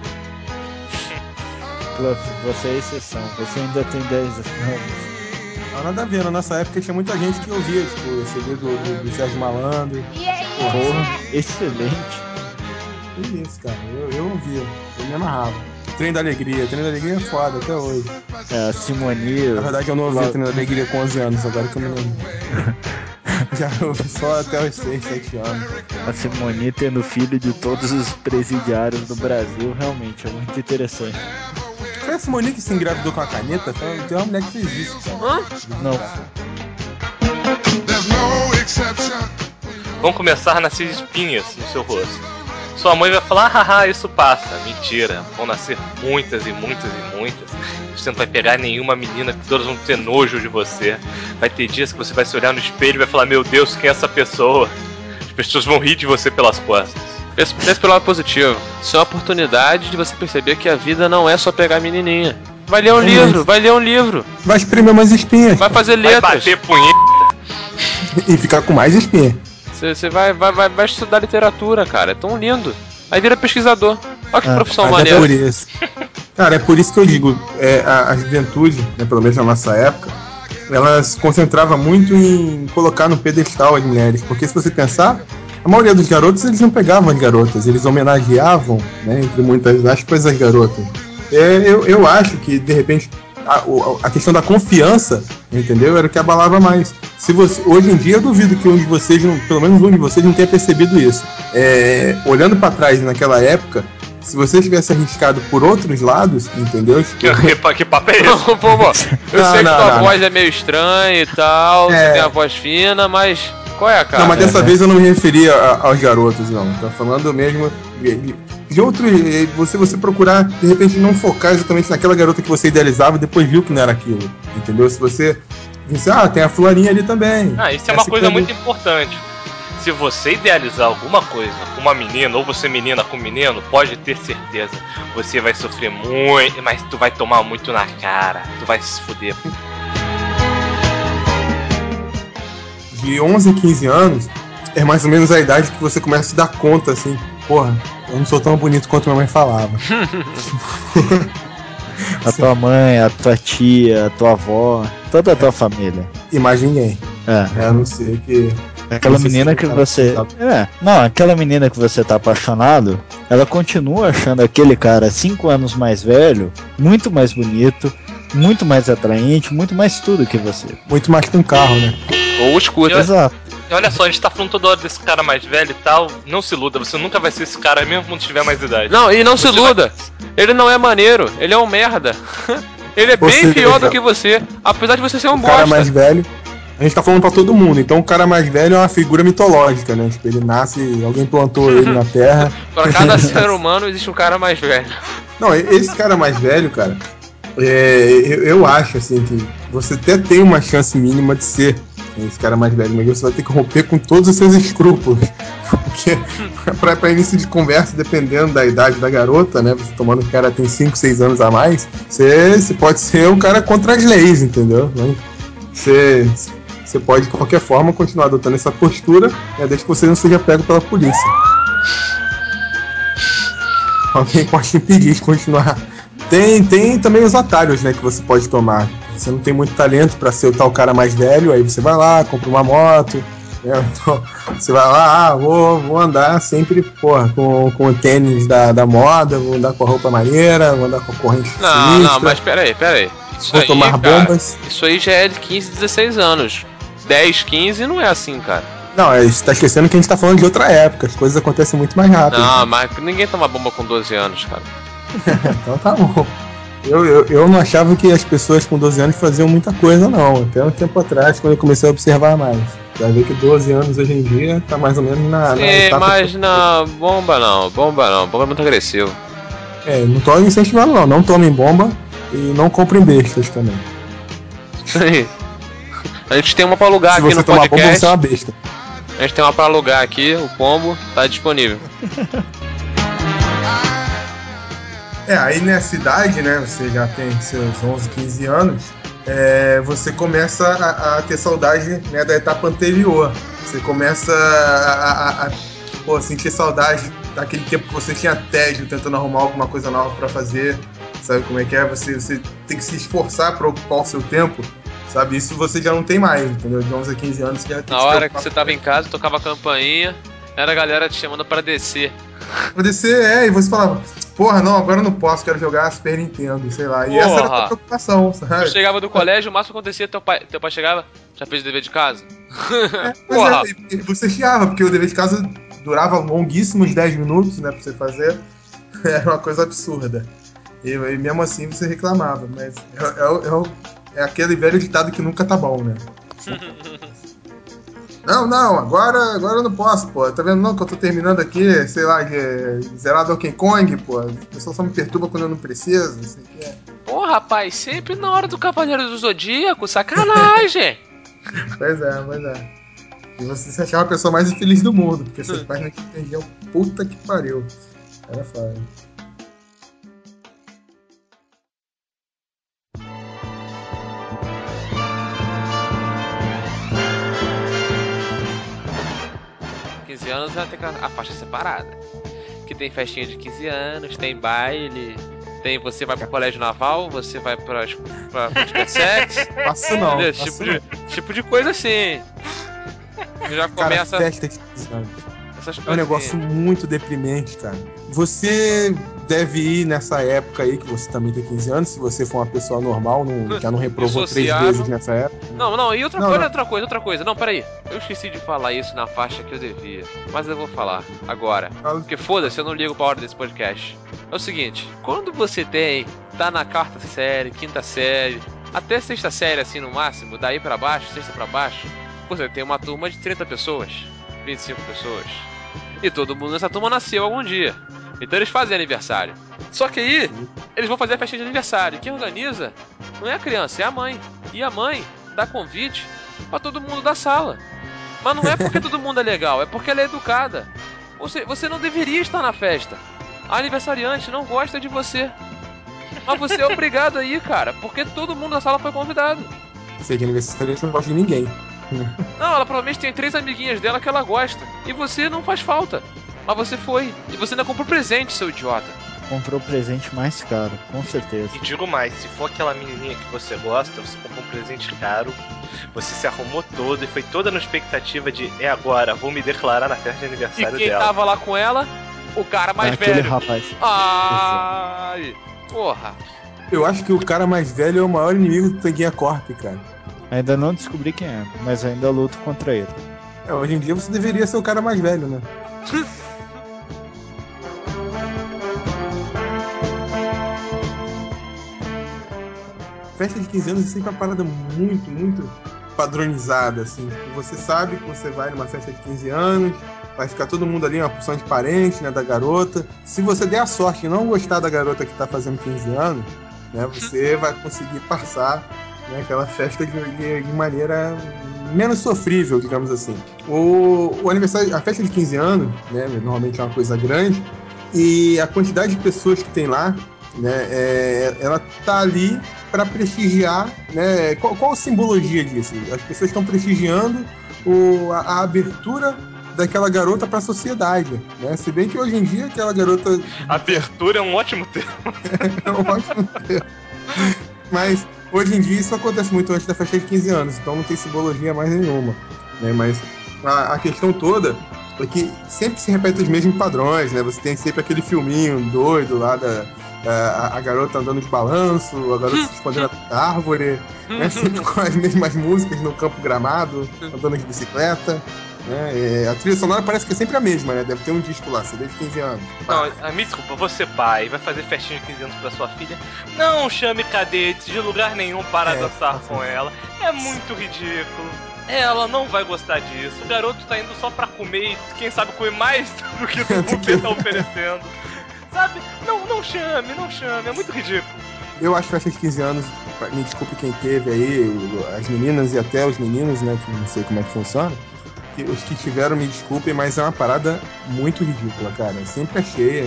Fluff, você é exceção, você ainda tem 10 anos. Não, nada a ver, na nossa época tinha muita gente que ouvia, tipo, o CD do Sérgio Malandro. Porra, excelente. Que isso, cara, eu ouvia, eu me amarrava. Trem da Alegria é foda até hoje. É, a Simone. Na verdade eu não ouvia Trem da Alegria com 11 anos, agora que eu me lembro. Já ouvi só até os 6, 7 anos. A Simone tendo filho de todos os presidiários do Brasil, realmente é muito interessante. Foi a Simone que se engravidou com a caneta? Tem uma mulher que fez isso, cara. Não. Vão comear a nascer espinhas no seu rosto. Sua mãe vai falar, haha, isso passa. Mentira, vão nascer muitas e muitas e muitas. Você não vai pegar nenhuma menina, que todas vão ter nojo de você. Vai ter dias que você vai se olhar no espelho e vai falar, meu Deus, quem é essa pessoa? As pessoas vão rir de você pelas costas. Pense pelo lado positivo. Isso é uma oportunidade de você perceber que a vida não é só pegar a menininha. Vai ler um livro, vai ler um livro. Vai espremer mais espinhas. Vai fazer letras. Vai bater punheta. E ficar com mais espinha. Você vai estudar literatura, cara. É tão lindo. Aí vira pesquisador. Olha que profissão maneira. É por isso. Cara, é por isso que eu digo, a juventude, né, pelo menos na nossa época, ela se concentrava muito em colocar no pedestal as mulheres. Porque se você pensar, a maioria dos garotos, eles não pegavam as garotas, eles homenageavam, né, entre muitas aspas, as garotas. Eu acho que, de repente, a questão da confiança, entendeu? Era o que abalava mais. Se você, hoje em dia, eu duvido que um de vocês, pelo menos um de vocês, não tenha percebido isso. Olhando pra trás naquela época, se você tivesse arriscado por outros lados, entendeu? Que papo é esse? Eu sei que tua voz é meio estranha e tal, você tem a voz fina, mas... Qual é, cara? Não, mas dessa vez eu não me referia aos garotos, não. Tô falando mesmo de outros. Você procurar, de repente, não focar exatamente naquela garota que você idealizava e depois viu que não era aquilo. Entendeu? Se você disse, tem a fularinha ali também. Isso é uma coisa muito importante. Se você idealizar alguma coisa com uma menina, ou você menina com menino, pode ter certeza. Você vai sofrer muito, mas tu vai tomar muito na cara. Tu vai se fuder. De 11 a 15 anos, é mais ou menos a idade que você começa a se dar conta, assim, porra, eu não sou tão bonito quanto minha mãe falava. A tua mãe, a tua tia, a tua avó, toda a tua família. E mais ninguém. A não ser que... Aquela menina que você... aquela menina que você tá apaixonado, ela continua achando aquele cara 5 anos mais velho, muito mais bonito, muito mais atraente, muito mais tudo que você. Muito mais que um carro, né? Ou escuta. Exato. E olha só, a gente tá falando toda hora desse cara mais velho e tal. Não se iluda, você nunca vai ser esse cara mesmo quando tiver mais idade. Não, e não se iluda. Ele não é maneiro, ele é um merda. Ele é bem pior do que você, apesar de você ser um bosta. O cara mais velho, A gente tá falando pra todo mundo, então o cara mais velho é uma figura mitológica, né? Tipo, ele nasce, alguém plantou ele na terra. Pra cada ser humano existe um cara mais velho. Não, esse cara mais velho, cara, eu acho, assim, que você até tem uma chance mínima de ser esse cara mais velho, mas você vai ter que romper com todos os seus escrúpulos. Porque, pra início de conversa, dependendo da idade da garota, né? Você tomando que o cara tem 5, 6 anos a mais, você pode ser um cara contra as leis, entendeu? Você pode, de qualquer forma, continuar adotando essa postura, né, desde que você não seja pego pela polícia. Alguém pode impedir de continuar. Tem também os atalhos, né, que você pode tomar. Você não tem muito talento pra ser o tal cara mais velho, aí você vai lá, compra uma moto, né, então, você vai lá, vou andar sempre, porra, com o tênis da moda, vou andar com a roupa maneira, vou andar com a corrente Não, sinistra, mas peraí. Isso vou aí, tomar cara, bombas. isso aí já é de 15, 16 anos. 10, 15 não é assim, cara. Não, você tá esquecendo que a gente tá falando de outra época, as coisas acontecem muito mais rápido. Não, mas ninguém toma bomba com 12 anos, cara. Então tá bom. Eu não achava que as pessoas com 12 anos faziam muita coisa, não. Até um tempo atrás, quando eu comecei a observar mais. Vai ver que 12 anos hoje em dia tá mais ou menos na etapa... Mas não, bomba não. Bomba é muito agressivo. Não tô incentivando não. Não tomem bomba e não comprem bestas também. Isso aí. A gente tem uma pra alugar Se aqui você no tomar podcast. bomba, você é uma besta. A gente tem uma pra alugar aqui, o pombo tá disponível. Aí nessa idade, né, você já tem seus 11, 15 anos, você começa a ter saudade, né, da etapa anterior. Você começa a sentir saudade daquele tempo que você tinha tédio tentando arrumar alguma coisa nova pra fazer. Sabe como é que é? Você tem que se esforçar pra ocupar o seu tempo. Sabe, isso você já não tem mais, entendeu? De 11 a 15 anos você já tem Na hora que você tava em casa, tocava a campainha, era a galera te chamando pra descer. Pra descer, e você falava, porra, não, agora eu não posso, quero jogar Super Nintendo, sei lá. E essa era a tua preocupação, sabe? Eu chegava do colégio, o máximo que acontecia, teu pai chegava, já fez o dever de casa? Porra. E você chiava, porque o dever de casa durava longuíssimos 10 minutos, né, pra você fazer. Era uma coisa absurda. E mesmo assim você reclamava, mas é aquele velho ditado que nunca tá bom, né? Não, agora eu não posso, pô. Tá vendo não que eu tô terminando aqui, sei lá, zerar Donkey Kong, pô. O pessoal só me perturba quando eu não preciso, não sei o que é. Pô, rapaz, sempre na hora do Cavaleiro do Zodíaco, sacanagem! Pois é. E você se achava a pessoa mais infeliz do mundo, porque seus pais não entendiam, puta que pariu. Era foda. Anos vai ter a faixa separada. Que tem festinha de 15 anos, tem baile, tem você vai pro colégio naval, você vai pra Supersex. Passo não. Tipo de coisa assim. Já começa. Cara, festa de 15 anos. Essas É um negócio muito deprimente, cara. Você deve ir nessa época aí, que você também tem 15 anos, se você for uma pessoa normal, já não reprovou 3 vezes nessa época. Não, e outra coisa. Não, peraí. Eu esqueci de falar isso na faixa que eu devia. Mas eu vou falar agora. Porque foda-se, eu não ligo pra hora desse podcast. É o seguinte, quando você tá na 4ª série, 5ª série, até 6ª série assim no máximo, daí pra baixo, 6ª pra baixo, você tem uma turma de 30 pessoas, 25 pessoas. E todo mundo nessa turma nasceu algum dia. Então eles fazem aniversário. Só que aí, eles vão fazer a festinha de aniversário. E quem organiza não é a criança, é a mãe. E a mãe dá convite pra todo mundo da sala. Mas não é porque todo mundo é legal, é porque ela é educada. Você não deveria estar na festa. A aniversariante não gosta de você. Mas você é obrigado aí, cara, porque todo mundo da sala foi convidado. Sei que aniversariante não gosta de ninguém. Não, ela provavelmente tem 3 amiguinhas dela que ela gosta. E você não faz falta. Mas você foi. E você ainda comprou presente, seu idiota. Comprou o presente mais caro, com certeza. E digo mais, se for aquela menininha que você gosta, você comprou um presente caro, você se arrumou todo e foi toda na expectativa de agora, vou me declarar na festa de aniversário dela. E quem tava lá com ela? O cara mais Aquele velho. rapaz. Ai, porra. Eu acho que o cara mais velho é o maior inimigo do Tanguinha Corp, cara. Ainda não descobri quem é, mas ainda luto contra ele. Hoje em dia você deveria ser o cara mais velho, né? Festa de 15 anos é sempre uma parada muito padronizada, assim. Você sabe que você vai numa festa de 15 anos, vai ficar todo mundo ali, uma porção de parente, né, da garota. Se você der a sorte de não gostar da garota que tá fazendo 15 anos, né, você vai conseguir passar, né, aquela festa de maneira menos sofrível, digamos assim. O aniversário, a festa de 15 anos, né, normalmente é uma coisa grande, e a quantidade de pessoas que tem lá, né, ela tá ali para prestigiar, né, qual a simbologia disso? As pessoas estão prestigiando a abertura daquela garota para a sociedade, né? Se bem que hoje em dia aquela garota... Abertura é um ótimo termo. É um ótimo termo. Mas hoje em dia isso acontece muito antes da festa de 15 anos, então não tem simbologia mais nenhuma, né? Mas a questão toda é que sempre se repete os mesmos padrões, né? Você tem sempre aquele filminho doido lá a garota andando de balanço, a garota se escondendo na árvore, né? Sempre com as mesmas músicas no campo gramado, andando de bicicleta. A trilha sonora parece que é sempre a mesma, né? Deve ter um disco lá, CD de 15 anos. Não, me desculpa, você pai, vai fazer festinha de 15 anos pra sua filha? Não chame cadetes de lugar nenhum para dançar com ela. É muito ridículo. Ela não vai gostar disso. O garoto tá indo só pra comer e quem sabe comer mais do que o buffet tá oferecendo. Sabe? Não chame, é muito ridículo. Eu acho que festa de 15 anos, me desculpe quem teve aí, as meninas e até os meninos, né? Que não sei como é que funciona. Os que tiveram, me desculpem, mas é uma parada muito ridícula, cara. Eu sempre achei,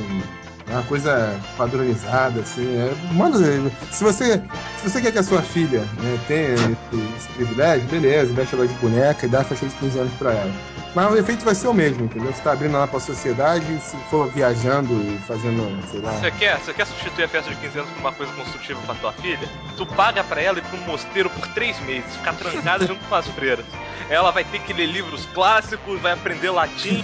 é uma coisa padronizada, assim. Mano, se você quer que a sua filha, né, tenha esse privilégio, beleza, veste ela de boneca e dá a festa de 15 anos pra ela. Mas o efeito vai ser o mesmo, entendeu? Você tá abrindo ela pra sociedade, se for viajando e fazendo, sei lá... Você quer substituir a festa de 15 anos por uma coisa construtiva pra tua filha? Tu paga pra ela ir pra um mosteiro por 3 meses, ficar trancada junto com as freiras. Ela vai ter que ler livros clássicos, vai aprender latim...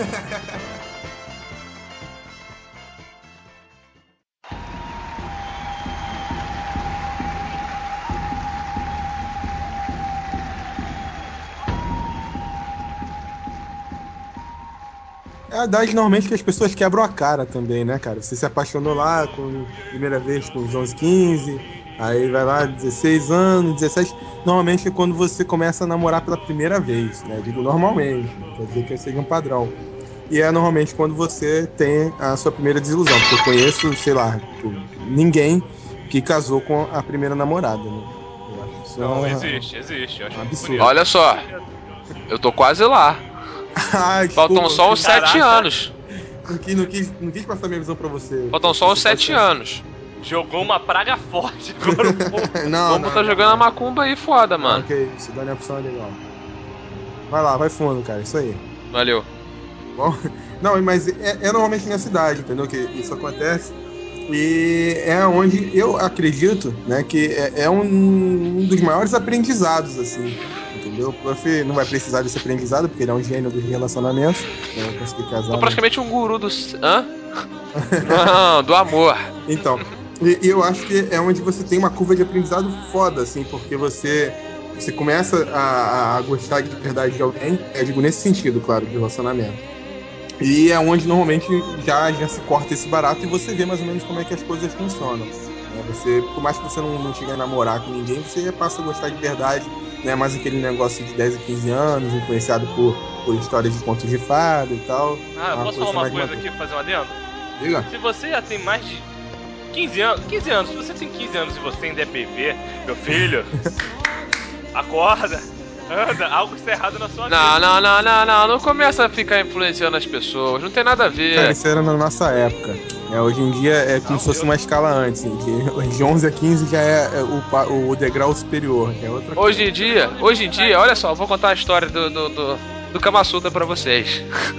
É a idade normalmente que as pessoas quebram a cara também, né, cara? Você se apaixonou lá com primeira vez com os 11, 15, aí vai lá 16 anos, 17. Normalmente é quando você começa a namorar pela primeira vez, né? Digo normalmente, quer dizer que seja um padrão. E é normalmente quando você tem a sua primeira desilusão, porque eu conheço, sei lá, ninguém que casou com a primeira namorada, né? Eu acho isso não, existe. Eu acho absurdo. Olha só, eu tô quase lá. Faltam só uns 7 anos. Não quis passar minha visão pra você. Faltam só uns 7 anos. Jogou uma praga forte agora. Vamos tá jogando a macumba aí foda, mano. Ok, isso dá minha opção legal. Vai lá, vai fundo, cara, isso aí. Valeu. Bom, não, mas é normalmente na cidade, entendeu? Que isso acontece. E é onde eu acredito, né, que é um dos maiores aprendizados, assim. Entendeu? O Puff não vai precisar desse aprendizado, porque ele é um gênio dos relacionamentos. Né? Conseguir casar. Tô praticamente um guru do. Hã? Não, do amor. Então, e eu acho que é onde você tem uma curva de aprendizado foda, assim, porque você começa a gostar de verdade de alguém, eu digo nesse sentido, claro, de relacionamento. E é onde normalmente já se corta esse barato e você vê mais ou menos como é que as coisas funcionam. Você, por mais que você não chegue a namorar com ninguém, você passa a gostar de verdade. Não é mais aquele negócio de 10 a 15 anos, influenciado por histórias de contos de fada e tal. Ah, posso falar uma coisa aqui, fazer um adendo? Diga. Se você já tem mais de 15 anos, se você tem 15 anos e você ainda é bebê, meu filho, acorda, anda, algo está errado na sua vida. Não começa a ficar influenciando as pessoas, não tem nada a ver. Cara, isso era na nossa época. Hoje em dia é como se fosse uma escala antes, de 11 a 15 já é o degrau superior, que é outra coisa. Hoje em dia, olha só, eu vou contar a história do Kama Sutra pra vocês.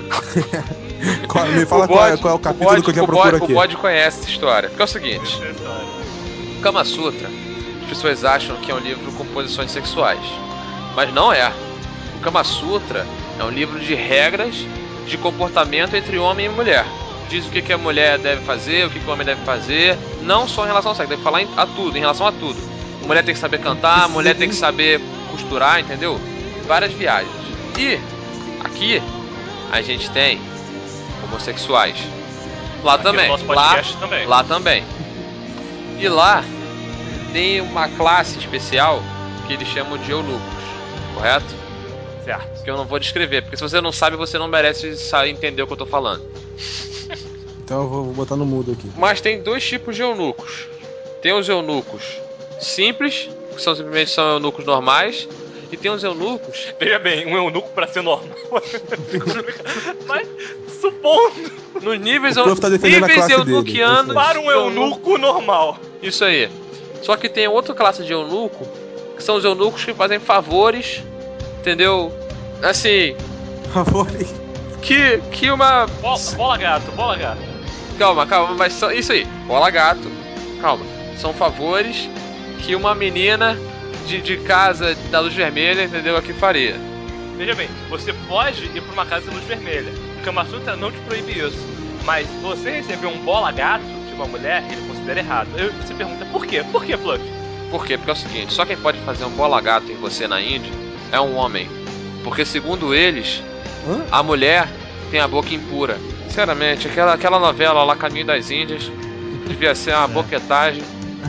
Me fala qual é o capítulo que eu já procuro aqui. O Bode conhece essa história, porque é o seguinte: o Kama Sutra, as pessoas acham que é um livro com posições sexuais, mas não é. O Kama Sutra é um livro de regras de comportamento entre homem e mulher. Diz o que a mulher deve fazer, o que o homem deve fazer, não só em relação ao sexo, deve falar em relação a tudo. A mulher tem que saber cantar, a mulher tem que saber costurar, entendeu? Várias viagens. E aqui a gente tem homossexuais. Lá também. Lá também. E lá tem uma classe especial que eles chamam de eunucos. correto? Certo. Que eu não vou descrever, porque se você não sabe, você não merece entender o que eu tô falando. Então eu vou botar no mudo aqui. Mas tem dois tipos de eunucos. Tem os eunucos simples, que simplesmente são eunucos normais, e tem os eunucos... Veja bem, um eunuco pra ser normal. Mas, supondo... Nos níveis, tá defendendo a classe eunuquianos... Para um eunuco normal. Isso aí. Só que tem outra classe de eunuco, que são os eunucos que fazem favores, entendeu? Assim... Favores? Que uma... Bola gato. Calma, mas só, isso aí, bola gato. Calma, são favores que uma menina de casa da luz vermelha, entendeu? Aqui faria. Veja bem, você pode ir pra uma casa de luz vermelha. O Kama Sutra não te proíbe isso. Mas você receber um bola gato de uma mulher, ele considera errado. Aí você pergunta, por quê? Por que, Fluff? Por quê? Porque é o seguinte, só quem pode fazer um bola gato em você na Índia é um homem. Porque segundo eles, a mulher tem a boca impura. Sinceramente, aquela novela lá, Caminho das Índias, devia ser uma boquetagem.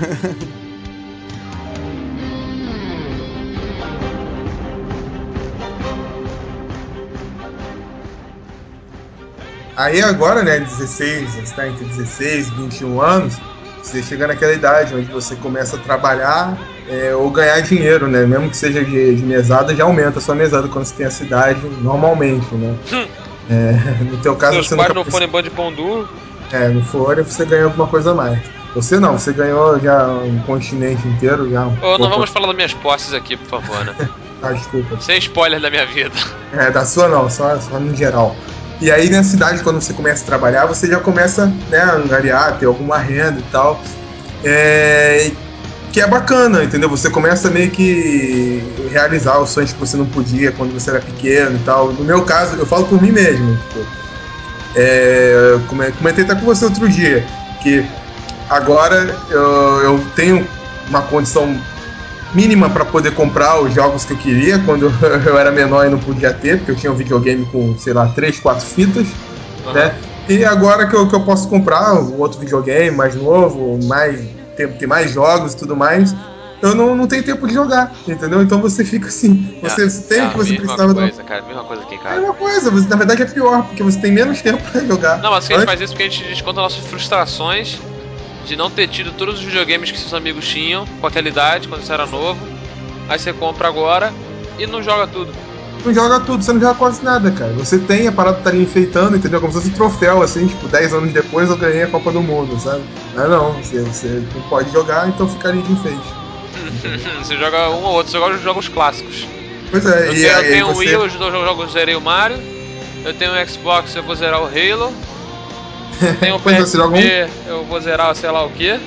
Aí agora, né, 16, você está entre 16 e 21 anos, você chega naquela idade onde você começa a trabalhar ou ganhar dinheiro, né? Mesmo que seja de mesada, já aumenta a sua mesada quando você tem essa idade, normalmente, né? No teu caso, seus você pais nunca... não forem bando de pão duro. No fora você ganha alguma coisa a mais. Você não, você ganhou já um continente inteiro, já. Não vamos falar das minhas posses aqui, por favor, né? Desculpa. Sem spoiler da minha vida. Da sua não, só no geral. E aí na cidade, quando você começa a trabalhar, você já começa, né, a angariar, ter alguma renda e tal. Que é bacana, entendeu? Você começa meio que realizar os sonhos que você não podia quando você era pequeno e tal. No meu caso, eu falo por mim mesmo. Tipo, comentei até com você outro dia, que agora eu tenho uma condição mínima para poder comprar os jogos que eu queria quando eu era menor e não podia ter, porque eu tinha um videogame com, sei lá, 3, 4 fitas, né? E agora que eu posso comprar um outro videogame mais novo, ter mais jogos e tudo mais, eu não tenho tempo de jogar, entendeu? Então você fica assim, você tem o que você precisava... Mesma coisa aqui em casa. É uma coisa, na verdade é pior, porque você tem menos tempo pra jogar. Não, mas a gente faz isso porque a gente desconta nossas frustrações de não ter tido todos os videogames que seus amigos tinham com aquela idade, quando você era novo. Aí você compra agora e não joga tudo. Não joga tudo, você não joga quase nada, cara. Você tem a parada tá ali enfeitando, entendeu? Como se fosse um troféu, assim, tipo, 10 anos depois eu ganhei a Copa do Mundo, sabe? Mas não, você não pode jogar, então fica ali de enfeite. Você joga um ou outro, você gosta de jogos clássicos. Pois é, eu tenho o Wii, eu zerei o Mario. Eu tenho o Xbox, eu vou zerar o Halo. Tem o PSP, eu vou zerar sei lá o que.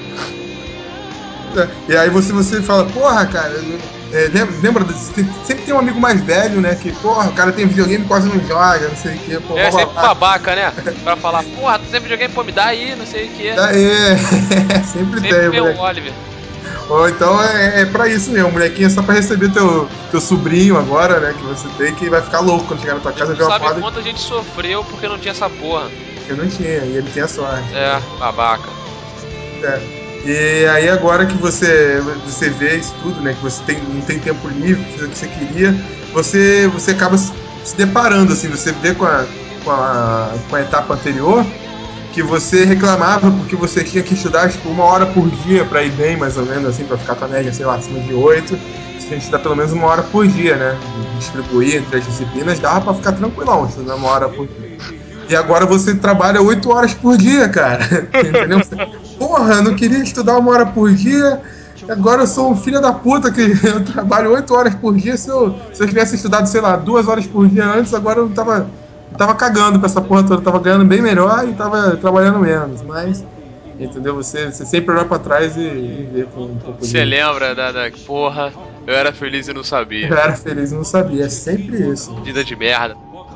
E aí você fala, porra, cara, lembra, sempre tem um amigo mais velho, né, que, porra, o cara tem videogame e quase não joga, não sei o que. Porra, sempre babaca, né? Pra falar, porra, tu tem videogame, pô, me dá aí, não sei o que. Sempre tem o Oliver. Ou então é pra isso mesmo, molequinho, é só pra receber teu sobrinho agora, né, que você tem, que vai ficar louco quando chegar na tua casa. Não sabe quanto a gente sofreu porque não tinha essa porra. Eu não tinha, e ele tem a sorte. Babaca. E aí agora que você vê isso tudo, né, que você não tem tempo livre pra fazer o que você queria, você acaba se deparando, assim, você vê com a etapa anterior, que você reclamava porque você tinha que estudar, tipo, 1 hora por dia pra ir bem, mais ou menos, assim, pra ficar com a média, sei lá, acima de 8. Você tinha que estudar pelo menos 1 hora por dia, né, distribuir entre as disciplinas, dava pra ficar tranquilão, estudando 1 hora por dia. E agora você trabalha 8 horas por dia, cara. Entendeu? Porra, eu não queria estudar 1 hora por dia. Agora eu sou um filho da puta que eu trabalho 8 horas por dia. Se eu tivesse estudado, sei lá, 2 horas por dia antes, agora eu tava cagando pra essa porra toda. Eu tava ganhando bem melhor e tava trabalhando menos. Mas, entendeu? Você sempre olha pra trás e vê com um pouco de... Você lembra da porra, eu era feliz e não sabia. Eu era feliz e não sabia. É sempre isso. Vida de merda.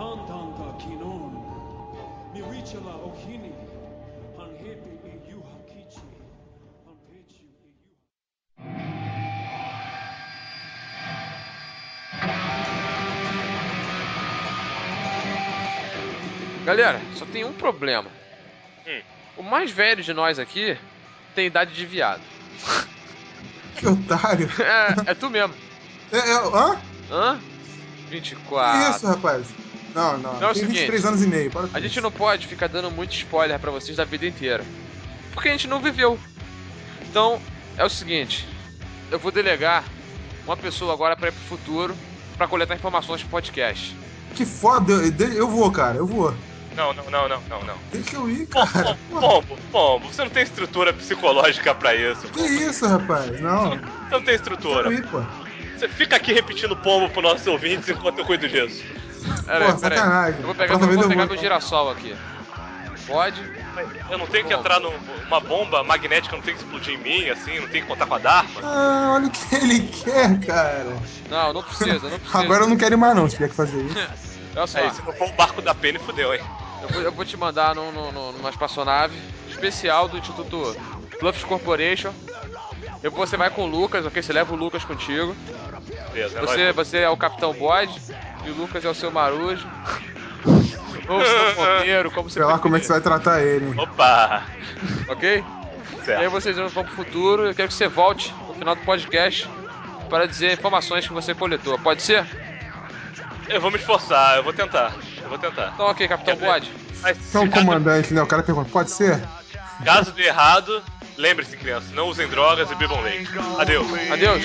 Galera, só tem um problema. O mais velho de nós aqui tem idade de viado. Que otário. É tu mesmo. Hã? Hã? 24. Que isso, rapaz? Não. Não, é o Tem seguinte, 23 anos e meio. Para com A gente isso. não pode ficar dando muito spoiler pra vocês da vida inteira. Porque a gente não viveu. Então, é o seguinte. Eu vou delegar uma pessoa agora pra ir pro futuro pra coletar informações pro podcast. Que foda. Eu vou, cara. Eu vou. Não. Deixa eu ir, cara. Pombo, você não tem estrutura psicológica pra isso. Que isso, rapaz? Não. Você não tem estrutura. Deixa eu ir, pô. Você fica aqui repetindo pombo pros nossos ouvintes enquanto eu cuido disso. Peraí. Sacanagem. Eu vou pegar meu girassol aqui. Pode? Eu não tenho que entrar numa bomba magnética, não tem que explodir em mim, assim, não tem que contar com a Dharma. Ah, olha o que ele quer, cara. Não precisa. Agora eu não quero ir mais não, se tiver que fazer isso. Olha só, Aí, se não for o barco da pena, fudeu, hein? eu vou te mandar numa espaçonave especial do Instituto Bluffs Corporation. Você vai com o Lucas, ok? Você leva o Lucas contigo. Beleza, Você é o Capitão Bode e o Lucas é o seu Marujo. Ou o seu ponteiro, como você Sei lá como é que preferir. você vai tratar ele. Opa! Ok? E aí vocês vão pro futuro. Eu quero que você volte no final do podcast para dizer informações que você coletou. Pode ser? Eu vou me esforçar, eu vou tentar. Então ok, Capitão Bode. Mas Você é um comandante, né? O cara pergunta, pode ser? caso dê errado, lembre-se, crianças, não usem drogas e bebam leite. Adeus. Adeus.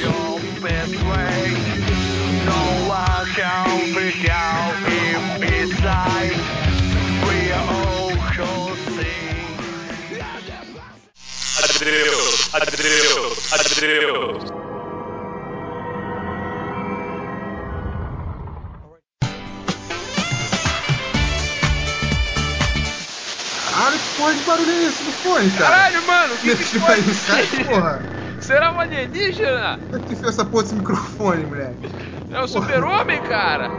Adeus. Caralho, que porra de barulho é esse no fone, cara? Caralho, mano, que Deixa foi aí, sai, porra. Será um alienígena? Como é que fez essa porra desse microfone, moleque? É o super-homem, cara.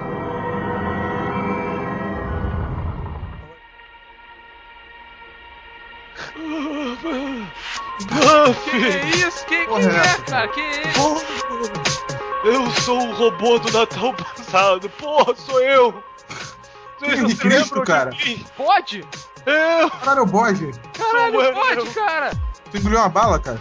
Que é isso? Quem Porra, é, essa, cara? Quem é esse? Eu sou o robô do Natal passado. Porra, sou eu. Que de Cristo, cara? Pode? Caralho, é o bode. Caralho, Sou pode, eu. cara. Tu engoliu uma bala, cara?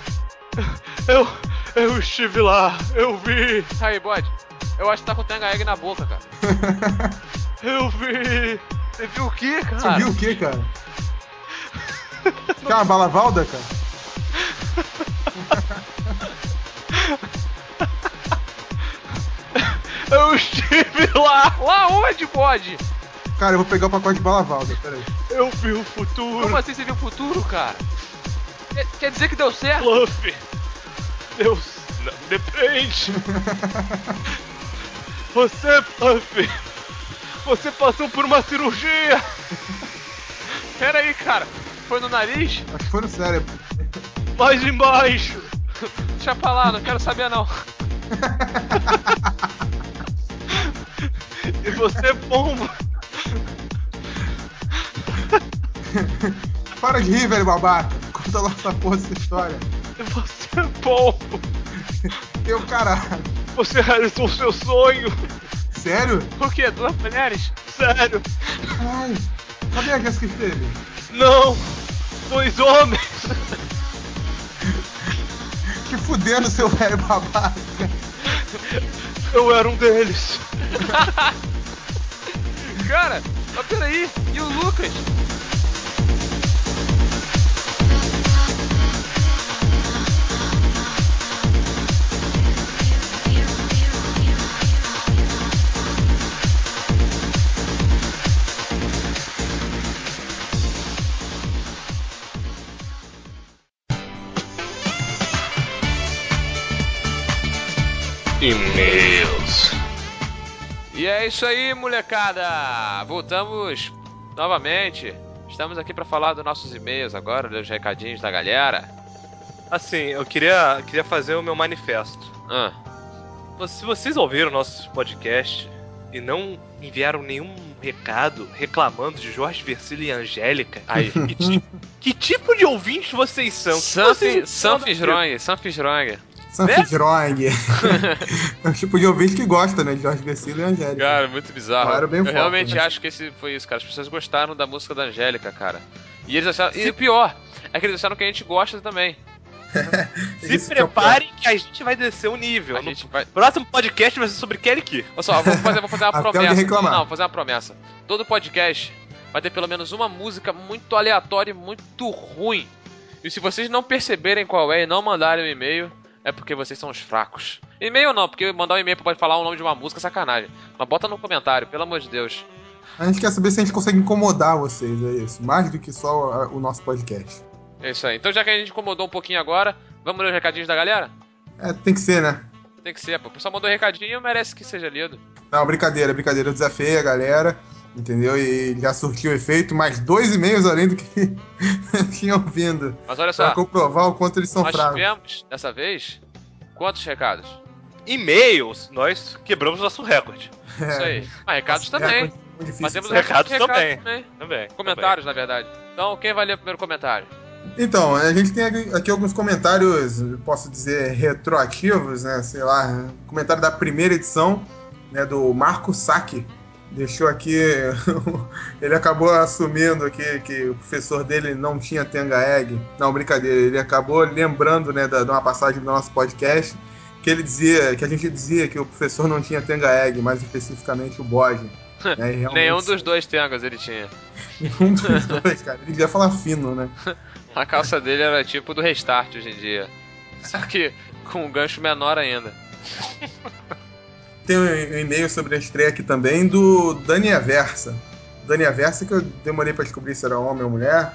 Eu estive lá, eu vi, Aí, bode. Eu acho que tá com tanga egg na boca, cara. eu vi. Você viu o quê, cara? Você viu o que, cara? Quer uma bala Valda, cara? Eu estive lá, Lá onde, bode? Cara, eu vou pegar o pacote de bala Valda, peraí. eu vi o futuro. Como assim você viu o futuro, cara? Quer dizer que deu certo? Fluffy. Deus, não depende. Você, Fluffy, você passou por uma cirurgia. Pera aí, cara. Foi no nariz? Acho que foi no cérebro. Mais embaixo. Deixa pra lá, não quero saber não. E você, pombo. Para de rir, velho babaca. Conta lá essa porra dessa história. E você, pombo. Teu caralho. Você realizou o seu sonho. Sério? O quê? 2 mulheres? Sério. Caralho. Cadê a Jessica Esteve? Não. 2 homens. Que fudendo, seu velho babaca. Eu era um deles. Cara, mas peraí. E o Lucas? E-mails. E é isso aí, molecada! Voltamos novamente. Estamos aqui pra falar dos nossos e-mails agora, dos recadinhos da galera. Assim, eu queria fazer o meu manifesto. Se vocês ouviram o nosso podcast e não enviaram nenhum recado reclamando de Jorge Versilo e Angélica, Aí. que tipo de ouvintes vocês são? Something wrong. Sanfidrong. É o tipo de ouvinte que gosta, né? De Jorge Versilo e Angélica. Cara, muito bizarro. Claro, bem Eu foda, realmente né? acho que esse foi isso, cara. As pessoas gostaram da música da Angélica, cara. E eles acharam. E o pior é que eles acharam que a gente gosta também. Se preparem que a gente vai descer o nível. Próximo podcast vai ser sobre Kelly Key. Olha só, vou fazer uma promessa. Reclamar. Não, vou fazer uma promessa. Todo podcast vai ter pelo menos uma música muito aleatória e muito ruim. E se vocês não perceberem qual é e não mandarem um e-mail, é porque vocês são os fracos. E-mail não, porque mandar um e-mail pode falar o nome de uma música é sacanagem. Mas bota no comentário, pelo amor de Deus. A gente quer saber se a gente consegue incomodar vocês, é isso. Mais do que só o nosso podcast. É isso aí. Então já que a gente incomodou um pouquinho agora, vamos ler os recadinhos da galera? Tem que ser, né? Tem que ser, pô. O pessoal mandou recadinho, merece que seja lido. Não, brincadeira. Eu desafiei a galera, entendeu? E já surtiu efeito, mais 2 e-mails além do que tinham vindo. Mas olha só. Pra comprovar o quanto eles são fracos. Nós tivemos, dessa vez, quantos recados? E-mails, nós quebramos nosso recorde. Isso aí. Recados também. Mas temos recados também. Comentários, na verdade. Então, quem vai ler o primeiro comentário? Então, a gente tem aqui alguns comentários, posso dizer, retroativos, né? Sei lá, comentário da primeira edição, né? Do Marco Saki. Deixou aqui, ele acabou assumindo aqui que o professor dele não tinha Tenga Egg. Não, brincadeira, ele acabou lembrando, né, de uma passagem do nosso podcast, que ele dizia, que a gente dizia que o professor não tinha Tenga Egg, mais especificamente o Boge. Né, Nenhum dos dois Tengas ele tinha. Nenhum dos dois, cara. Ele devia falar fino, né? A calça dele era tipo do Restart hoje em dia. Só que com um gancho menor ainda. Tem um e-mail sobre a estreia aqui também do Dani Aversa. Dani Aversa, que eu demorei pra descobrir se era homem ou mulher.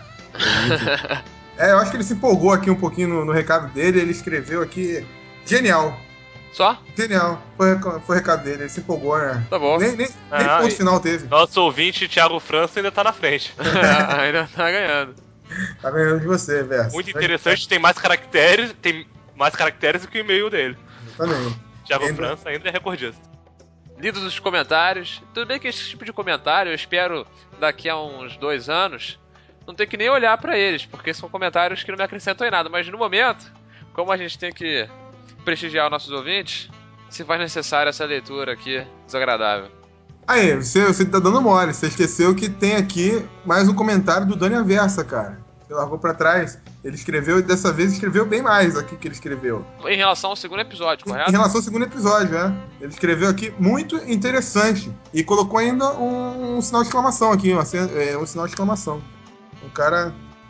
Eu acho que ele se empolgou aqui um pouquinho no recado dele. Ele escreveu aqui, genial. Só? Genial. Foi o recado dele, ele se empolgou, né? Tá bom. Nem ponto final teve. Nosso ouvinte, Thiago França, ainda tá na frente. Ainda tá ganhando. Tá ganhando de você, Versa. Muito interessante, tem mais caracteres do que o e-mail dele. Também. Thiago França ainda é recordista. Lidos os comentários. Tudo bem que esse tipo de comentário, eu espero daqui a uns 2 anos, não ter que nem olhar pra eles, porque são comentários que não me acrescentam em nada. Mas no momento, como a gente tem que prestigiar os nossos ouvintes, se faz necessário essa leitura aqui desagradável. Aí, você tá dando mole. Você esqueceu que tem aqui mais um comentário do Dani Aversa, cara. Você largou pra trás. Ele escreveu, e dessa vez escreveu bem mais aqui que ele escreveu. Em relação ao segundo episódio, correto? Em relação ao segundo episódio, Ele escreveu aqui muito interessante. E colocou ainda um sinal de exclamação aqui, um sinal de exclamação. O cara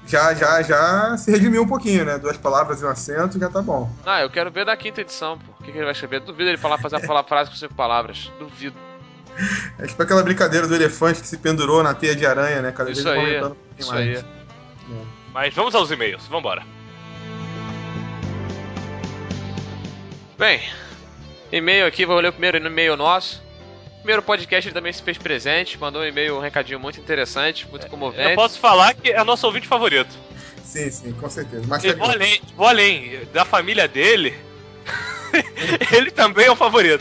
já se redimiu um pouquinho, né? 2 palavras e um acento, já tá bom. Eu quero ver da 5ª edição, pô. O que ele vai escrever? Duvido ele fazer a frase com 5 palavras. Duvido. É tipo aquela brincadeira do elefante que se pendurou na teia de aranha, né? Cada vez aumentando um pouquinho mais. Aí. Mas vamos aos e-mails, vambora. Bem, e-mail aqui, vou ler o primeiro e-mail nosso. Primeiro podcast ele também se fez presente, mandou um e-mail, um recadinho muito interessante, muito comovente. Eu posso falar que é nosso ouvinte favorito. Sim, com certeza. Mas vou além, da família dele, ele também é o favorito.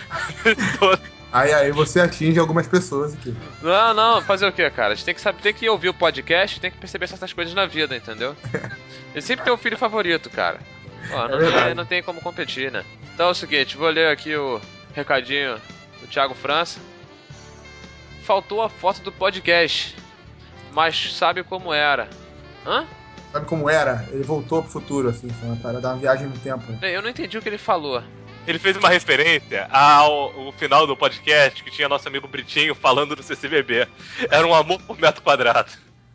Aí você atinge algumas pessoas aqui. Não, fazer o quê, cara? A gente tem que ouvir o podcast, tem que perceber certas coisas na vida, entendeu? Ele sempre tem um filho favorito, cara. Não tem como competir, né? Então é o seguinte, vou ler aqui o recadinho do Thiago França. Faltou a foto do podcast, mas sabe como era. Hã? Sabe como era? Ele voltou pro futuro, assim, foi uma parada, uma viagem no tempo. Bem, eu não entendi o que ele falou. Ele fez uma referência ao final do podcast que tinha nosso amigo Britinho falando do CCBB. Era um amor por metro quadrado.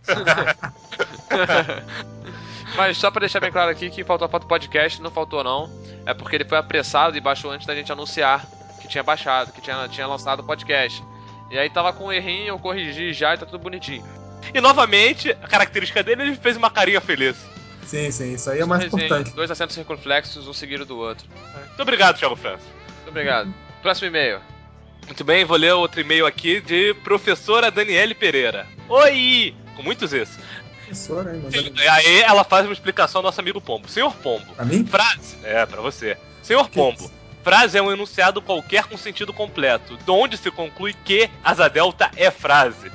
Mas só pra deixar bem claro aqui que faltou a foto do podcast, não faltou não. É porque ele foi apressado e baixou antes da gente anunciar que tinha baixado, que tinha lançado o podcast. E aí tava com um errinho, eu corrigi já e tá tudo bonitinho. E novamente, a característica dele, ele fez uma carinha feliz. Sim, isso aí é mais importante. 2 acentos circunflexos, um seguido do outro. Muito obrigado, Thiago França. Muito obrigado. Próximo e-mail. Muito bem, vou ler outro e-mail aqui de professora Daniele Pereira. Oi! Com muitos isso. Professora, hein? Aí ela faz uma explicação ao nosso amigo Pombo. Senhor Pombo. Pra mim? Frase. Pra você. Senhor Pombo. Frase é um enunciado qualquer com sentido completo, de onde se conclui que asa delta é frase.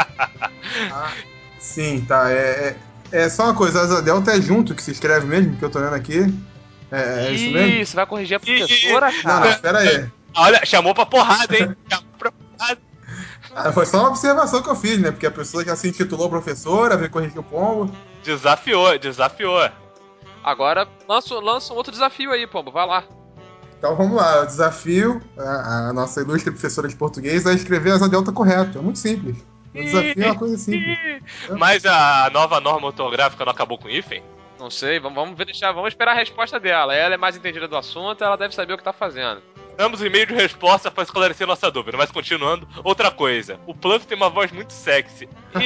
Sim, tá. É só uma coisa, asa delta é junto que se escreve mesmo, que eu tô lendo aqui. É isso mesmo? Você vai corrigir a professora, cara? Não, pera aí. Olha, chamou pra porrada, hein? Chamou pra porrada. Foi só uma observação que eu fiz, né? Porque a pessoa já se intitulou professora, veio corrigir o Pombo. Desafiou. Agora lança um outro desafio aí, Pombo. Vai lá. Então vamos lá, o desafio, a nossa ilustre professora de português é escrever asa delta correto. É muito simples. O desafio é uma coisa simples. Mas a nova norma ortográfica não acabou com o hífen? Não sei, vamos esperar a resposta dela. Ela é mais entendida do assunto, ela deve saber o que tá fazendo. Damos e-mail de resposta para esclarecer nossa dúvida, mas continuando, outra coisa. O Pluff tem uma voz muito sexy.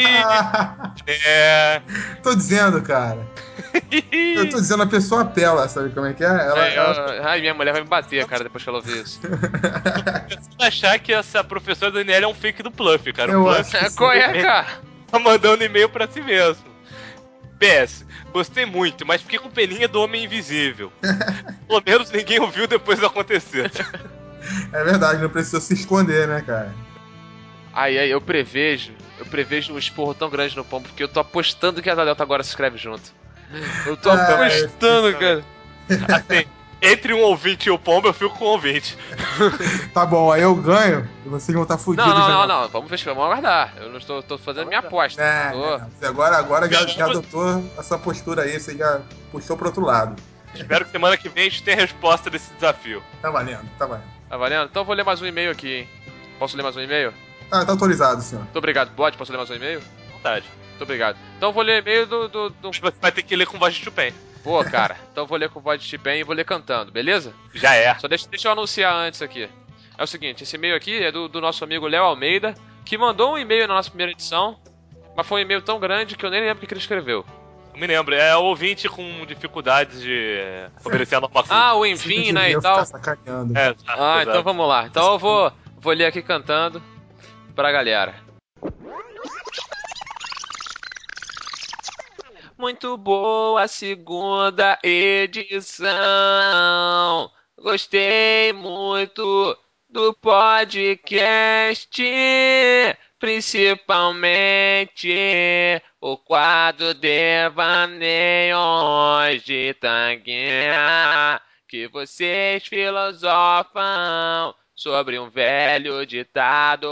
Tô dizendo, cara. Eu tô dizendo, a pessoa apela, sabe como é que é? Ai, minha mulher vai me bater, cara, depois que ela ouvir isso. Eu achar que essa professora Daniela é um fake do Pluff, cara. Eu o acho Pluff que Qual é, cara? tá mandando e-mail pra si mesmo. PS, gostei muito, mas fiquei com peninha do Homem Invisível. Pelo menos ninguém ouviu depois do acontecer. É verdade, não precisou se esconder, né, cara? Aí, eu prevejo um esporro tão grande no Pombo, porque eu tô apostando que a Delta agora se escreve junto. Eu tô apostando, cara. Assim, entre um ouvinte e o Pombo, eu fico com o ouvinte. Tá bom, aí eu ganho e vocês vão estar fudidos. Não. Vamos aguardar. Eu não tô fazendo minha aposta. Você agora já adotou essa postura aí, você já puxou pro outro lado. Espero que semana que vem a gente tenha a resposta desse desafio. Tá valendo. Tá valendo? Então eu vou ler mais um e-mail aqui, hein? Posso ler mais um e-mail? Tá autorizado, senhor. Muito obrigado. Bode, posso ler mais um e-mail? Vontade. Muito obrigado. Então eu vou ler e-mail do... Você vai ter que ler com voz de Chupin. Pô, cara. Então eu vou ler com voz de Chupin e vou ler cantando, beleza? Já é. Só deixa eu anunciar antes aqui. É o seguinte, esse e-mail aqui é do nosso amigo Léo Almeida, que mandou um e-mail na nossa primeira edição, mas foi um e-mail tão grande que eu nem lembro o que ele escreveu. Eu me lembro, é o ouvinte com dificuldades de obedecer a norma culta. Ah, o enfim, né, e tal. Sacaneando. Exato. Então vamos lá. Então eu vou ler aqui cantando pra galera. Muito boa a segunda edição. Gostei muito do podcast, principalmente o quadro Devaneios de Tanguinha, que vocês filosofam sobre um velho ditado.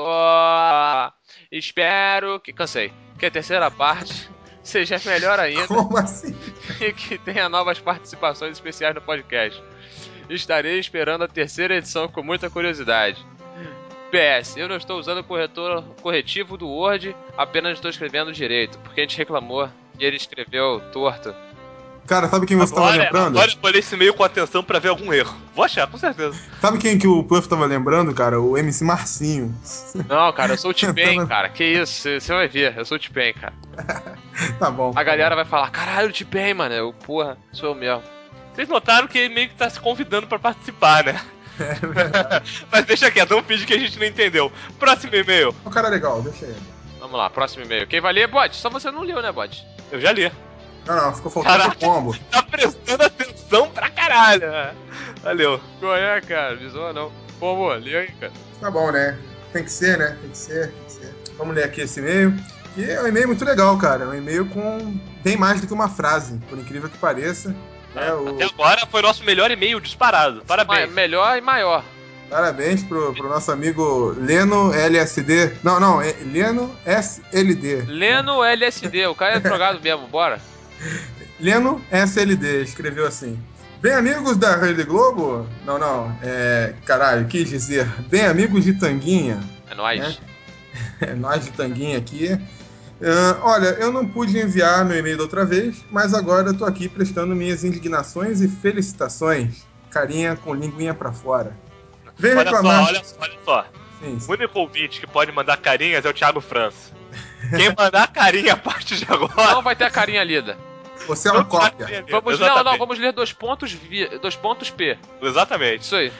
Espero que... Cansei. Que a terceira parte seja melhor ainda. Como assim? E que tenha novas participações especiais no podcast. Estarei esperando a terceira edição com muita curiosidade. PS, eu não estou usando o corretivo do Word, apenas estou escrevendo direito, porque a gente reclamou e ele escreveu torto. Cara, sabe quem você tava lembrando? Agora eu olhei esse e-mail com atenção pra ver algum erro. Vou achar, com certeza. Sabe quem que o Pluff tava lembrando, cara? O MC Marcinho. Não, cara, eu sou o T-Pain, cara. Que isso, você vai ver, eu sou o T-Pain, cara. Tá bom. A galera vai falar, caralho, o T-Pain, mano. Eu, porra, sou eu mesmo. Vocês notaram que ele meio que tá se convidando pra participar, né? É verdade. Mas deixa quieto, não finge que a gente não entendeu. Próximo e-mail. O cara é legal, deixa ele. Vamos lá, próximo e-mail. Quem vai ler, Bode? Só você não leu, né, Bode? Eu já li. Não, ficou faltando o Pombo. Tá prestando atenção pra caralho. Valeu. Qual é, cara? Visou não. Pombo, lê aí, cara. Tá bom, né? Tem que ser, né? Tem que ser. Vamos ler aqui esse e-mail. E é um e-mail muito legal, cara. É um e-mail com bem mais do que uma frase, por incrível que pareça. Até agora foi o nosso melhor e-mail disparado. Parabéns. Melhor e maior. Parabéns pro nosso amigo Leno LSD. Não, é Leno SLD. Leno LSD, o cara é drogado mesmo, bora. Leno SLD, escreveu assim. Bem amigos da Rede Globo? Não, caralho, quis dizer, bem amigos de Tanguinha. É nóis. Né? É nós de Tanguinha aqui. Olha, eu não pude enviar meu e-mail da outra vez, mas agora eu tô aqui prestando minhas indignações e felicitações. Carinha com linguinha pra fora. Vem reclamar. Olha só. Sim. O único ouvinte que pode mandar carinhas é o Thiago França. Quem mandar carinha a partir de agora... Não vai ter a carinha lida. Você é uma cópia. Vamos ler 2 pontos P. Exatamente. Isso aí.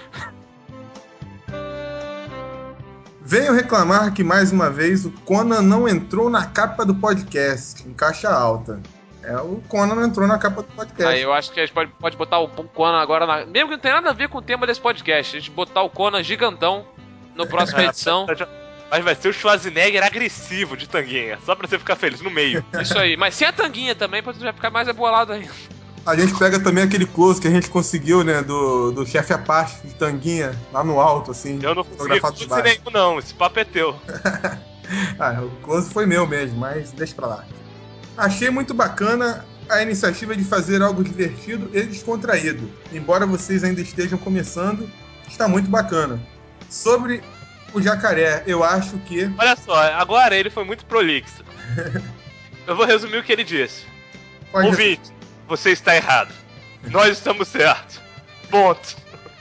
Venho reclamar que mais uma vez o Conan não entrou na capa do podcast, em caixa alta. O Conan não entrou na capa do podcast. Aí eu acho que a gente pode botar o Conan agora na... Mesmo que não tenha nada a ver com o tema desse podcast, a gente botar o Conan gigantão no próximo edição. Mas vai ser o Schwarzenegger agressivo de Tanguinha, só pra você ficar feliz, no meio. Isso aí, mas sem a Tanguinha também, pra você já ficar mais abolado ainda. A gente pega também aquele close que a gente conseguiu, né, do chefe Apache de Tanguinha, lá no alto, assim. Eu não consegui close nenhum, não, esse papo é teu. O close foi meu mesmo, mas deixa pra lá. Achei muito bacana a iniciativa de fazer algo divertido e descontraído. Embora vocês ainda estejam começando, está muito bacana. Sobre o jacaré, eu acho que... Olha só, agora ele foi muito prolixo. Eu vou resumir o que ele disse. Ouvinte, você está errado. Nós estamos certos. Ponto.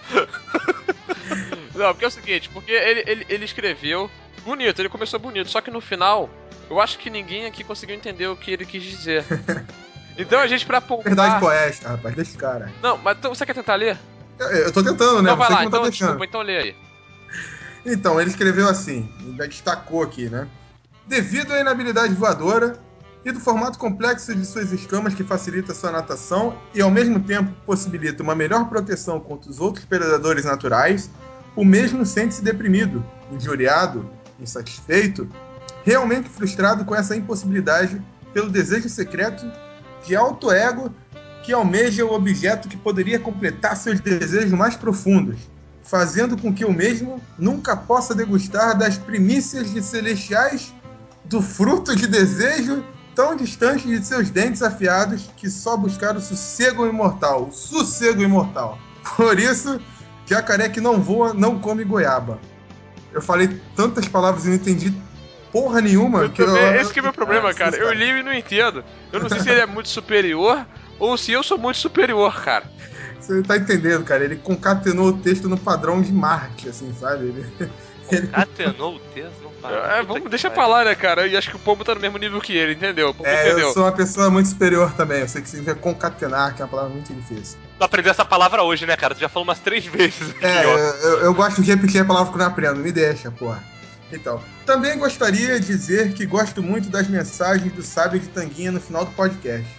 Não, porque é o seguinte, porque ele escreveu bonito, ele começou bonito, só que no final, eu acho que ninguém aqui conseguiu entender o que ele quis dizer. Então a gente, pra poupar... Verdade poética, rapaz, deixa o cara. Não, mas então, você quer tentar ler? Eu tô tentando, né? Então vai Você lá, que não tá então deixando. desculpa, então lê aí. Então, ele escreveu assim, ainda destacou aqui, né? Devido à inabilidade voadora e do formato complexo de suas escamas que facilita sua natação e ao mesmo tempo possibilita uma melhor proteção contra os outros predadores naturais, o mesmo sente-se deprimido, injuriado, insatisfeito, realmente frustrado com essa impossibilidade pelo desejo secreto de alto ego que almeja o objeto que poderia completar seus desejos mais profundos, fazendo com que o mesmo nunca possa degustar das primícias de celestiais do fruto de desejo tão distante de seus dentes afiados que só buscar o sossego imortal. O sossego imortal. Por isso, jacaré que não voa não come goiaba. Eu falei tantas palavras e não entendi porra nenhuma. Esse que é o meu problema, cara. Eu li e não entendo. Eu não sei se ele é muito superior ou se eu sou muito superior, cara. Você tá entendendo, cara? Ele concatenou o texto no padrão de Marte, assim, sabe? Concatenou o texto no padrão. Deixa pra lá, né, cara? E acho que o Pombo tá no mesmo nível que ele, entendeu? O Pombo entendeu. Eu sou uma pessoa muito superior também. Eu sei que significa concatenar, que é uma palavra muito difícil. Tu aprendeu essa palavra hoje, né, cara? Tu já falou umas 3 vezes aqui, eu gosto de repetir a palavra que eu não aprendo. Me deixa, porra. Então, também gostaria de dizer que gosto muito das mensagens do Sábio de Tanguinha no final do podcast.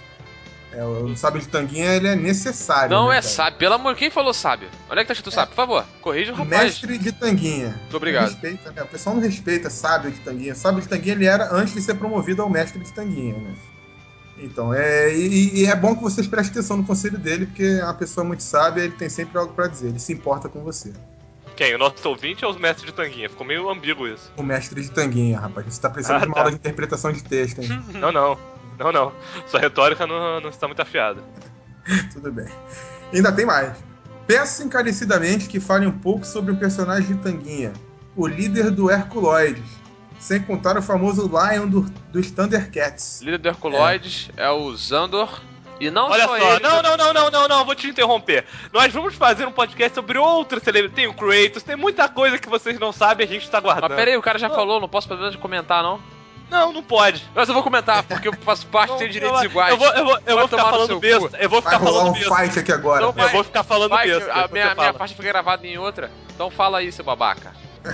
O Sábio de Tanguinha, ele é necessário. Não, né, é sábio. Pelo amor, quem falou sábio? Onde é que tá escrito sábio? Por favor, corrija o rapaz. Mestre de Tanguinha. Muito obrigado. Respeita, né? O pessoal não respeita Sábio de Tanguinha. Sábio de Tanguinha, ele era antes de ser promovido ao Mestre de Tanguinha, né? Então, é bom que vocês prestem atenção no conselho dele, porque é uma pessoa muito sábia, ele tem sempre algo pra dizer, ele se importa com você. Quem? O nosso ouvinte ou os mestres de Tanguinha? Ficou meio ambíguo isso. O Mestre de Tanguinha, rapaz. Você tá precisando de uma aula de interpretação de texto, hein? Não. Sua retórica não está muito afiada. Tudo bem. Ainda tem mais. Peço encarecidamente que fale um pouco sobre o personagem de Tanguinha, o líder do Herculoides, sem contar o famoso Lion dos Thundercats. O líder do Herculoides é o Zandor. E não Olha só só, ele... não, vou te interromper. Nós vamos fazer um podcast sobre outras celebridades. Tem o Kratos, tem muita coisa que vocês não sabem, a gente tá guardando. Mas peraí, o cara já falou, não posso fazer de comentar, não? Não pode. Mas eu vou comentar, porque eu faço parte, tenho direitos iguais. Eu vou ficar falando besta. Eu vou ficar falando besta. Vai rolar um fight aqui agora. Então eu vou ficar falando besta. A minha parte foi gravada em outra. Então fala aí, seu babaca.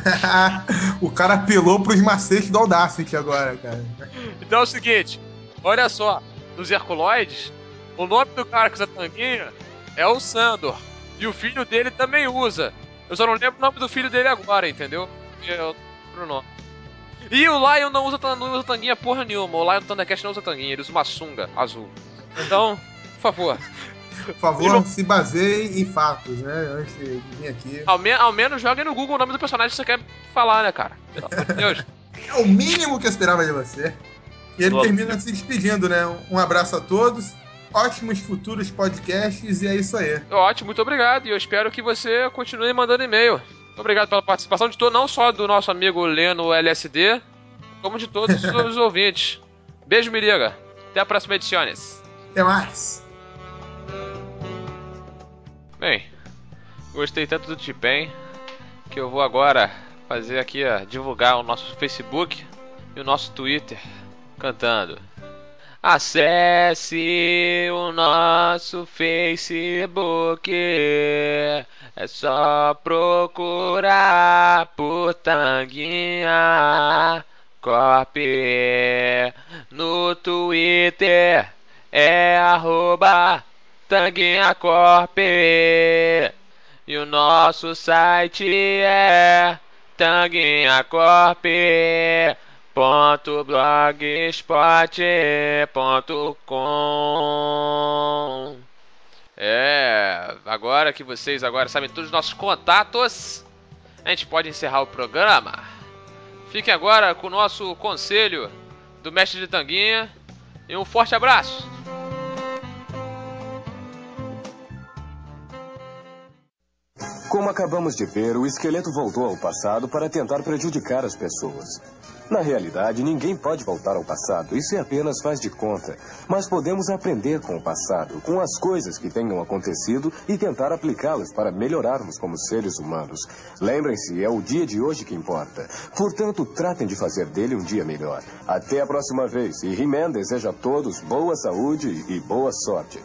O cara apelou pros macetes do Audacity agora, cara. Então é o seguinte, olha só. Nos Herculoides, o nome do cara que usa Tanguinha é o Sandor. E o filho dele também usa. Eu só não lembro o nome do filho dele agora, entendeu? Eu não lembro o nome. E o Lion não usa Tanguinha porra nenhuma. O Lion do Thundercats não usa Tanguinha, ele usa uma sunga azul. Então, por favor. Por favor, se baseie em fatos, né? Antes de vir aqui. Ao menos jogue no Google o nome do personagem que você quer falar, né, cara? Pelo amor de Deus. É o mínimo que eu esperava de você. E ele termina se despedindo, né? Um abraço a todos. Ótimos futuros podcasts e é isso aí. Ótimo, muito obrigado. E eu espero que você continue mandando e-mail. Muito obrigado pela participação de todos, não só do nosso amigo Leno LSD, como de todos os ouvintes. Beijo, me liga. Até a próxima edições. Até mais. Bem, gostei tanto do T-Pen que eu vou agora fazer aqui, divulgar o nosso Facebook e o nosso Twitter cantando. Acesse o nosso Facebook, é só procurar por Tanguinha Corp. No Twitter é @TanguinhaCorp. E o nosso site é tanguinhacorp.blogspot.com. Agora que vocês sabem todos os nossos contatos, a gente pode encerrar o programa. Fiquem agora com o nosso conselho do Mestre de Tanguinha e um forte abraço. Como acabamos de ver, o esqueleto voltou ao passado para tentar prejudicar as pessoas. Na realidade, ninguém pode voltar ao passado, isso é apenas faz de conta. Mas podemos aprender com o passado, com as coisas que tenham acontecido e tentar aplicá-las para melhorarmos como seres humanos. Lembrem-se, é o dia de hoje que importa. Portanto, tratem de fazer dele um dia melhor. Até a próxima vez, e He-Man deseja a todos boa saúde e boa sorte.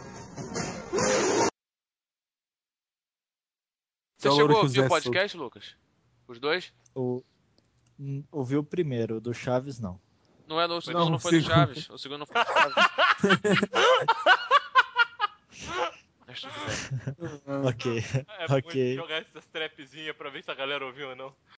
Você chegou a ouvir o podcast, Lucas? Os dois? Ouvi o primeiro, do Chaves não. Não é, o segundo não foi do Chaves. O segundo não foi do Chaves. Ok. É muito jogar essas trapzinhas pra ver se a galera ouviu ou não.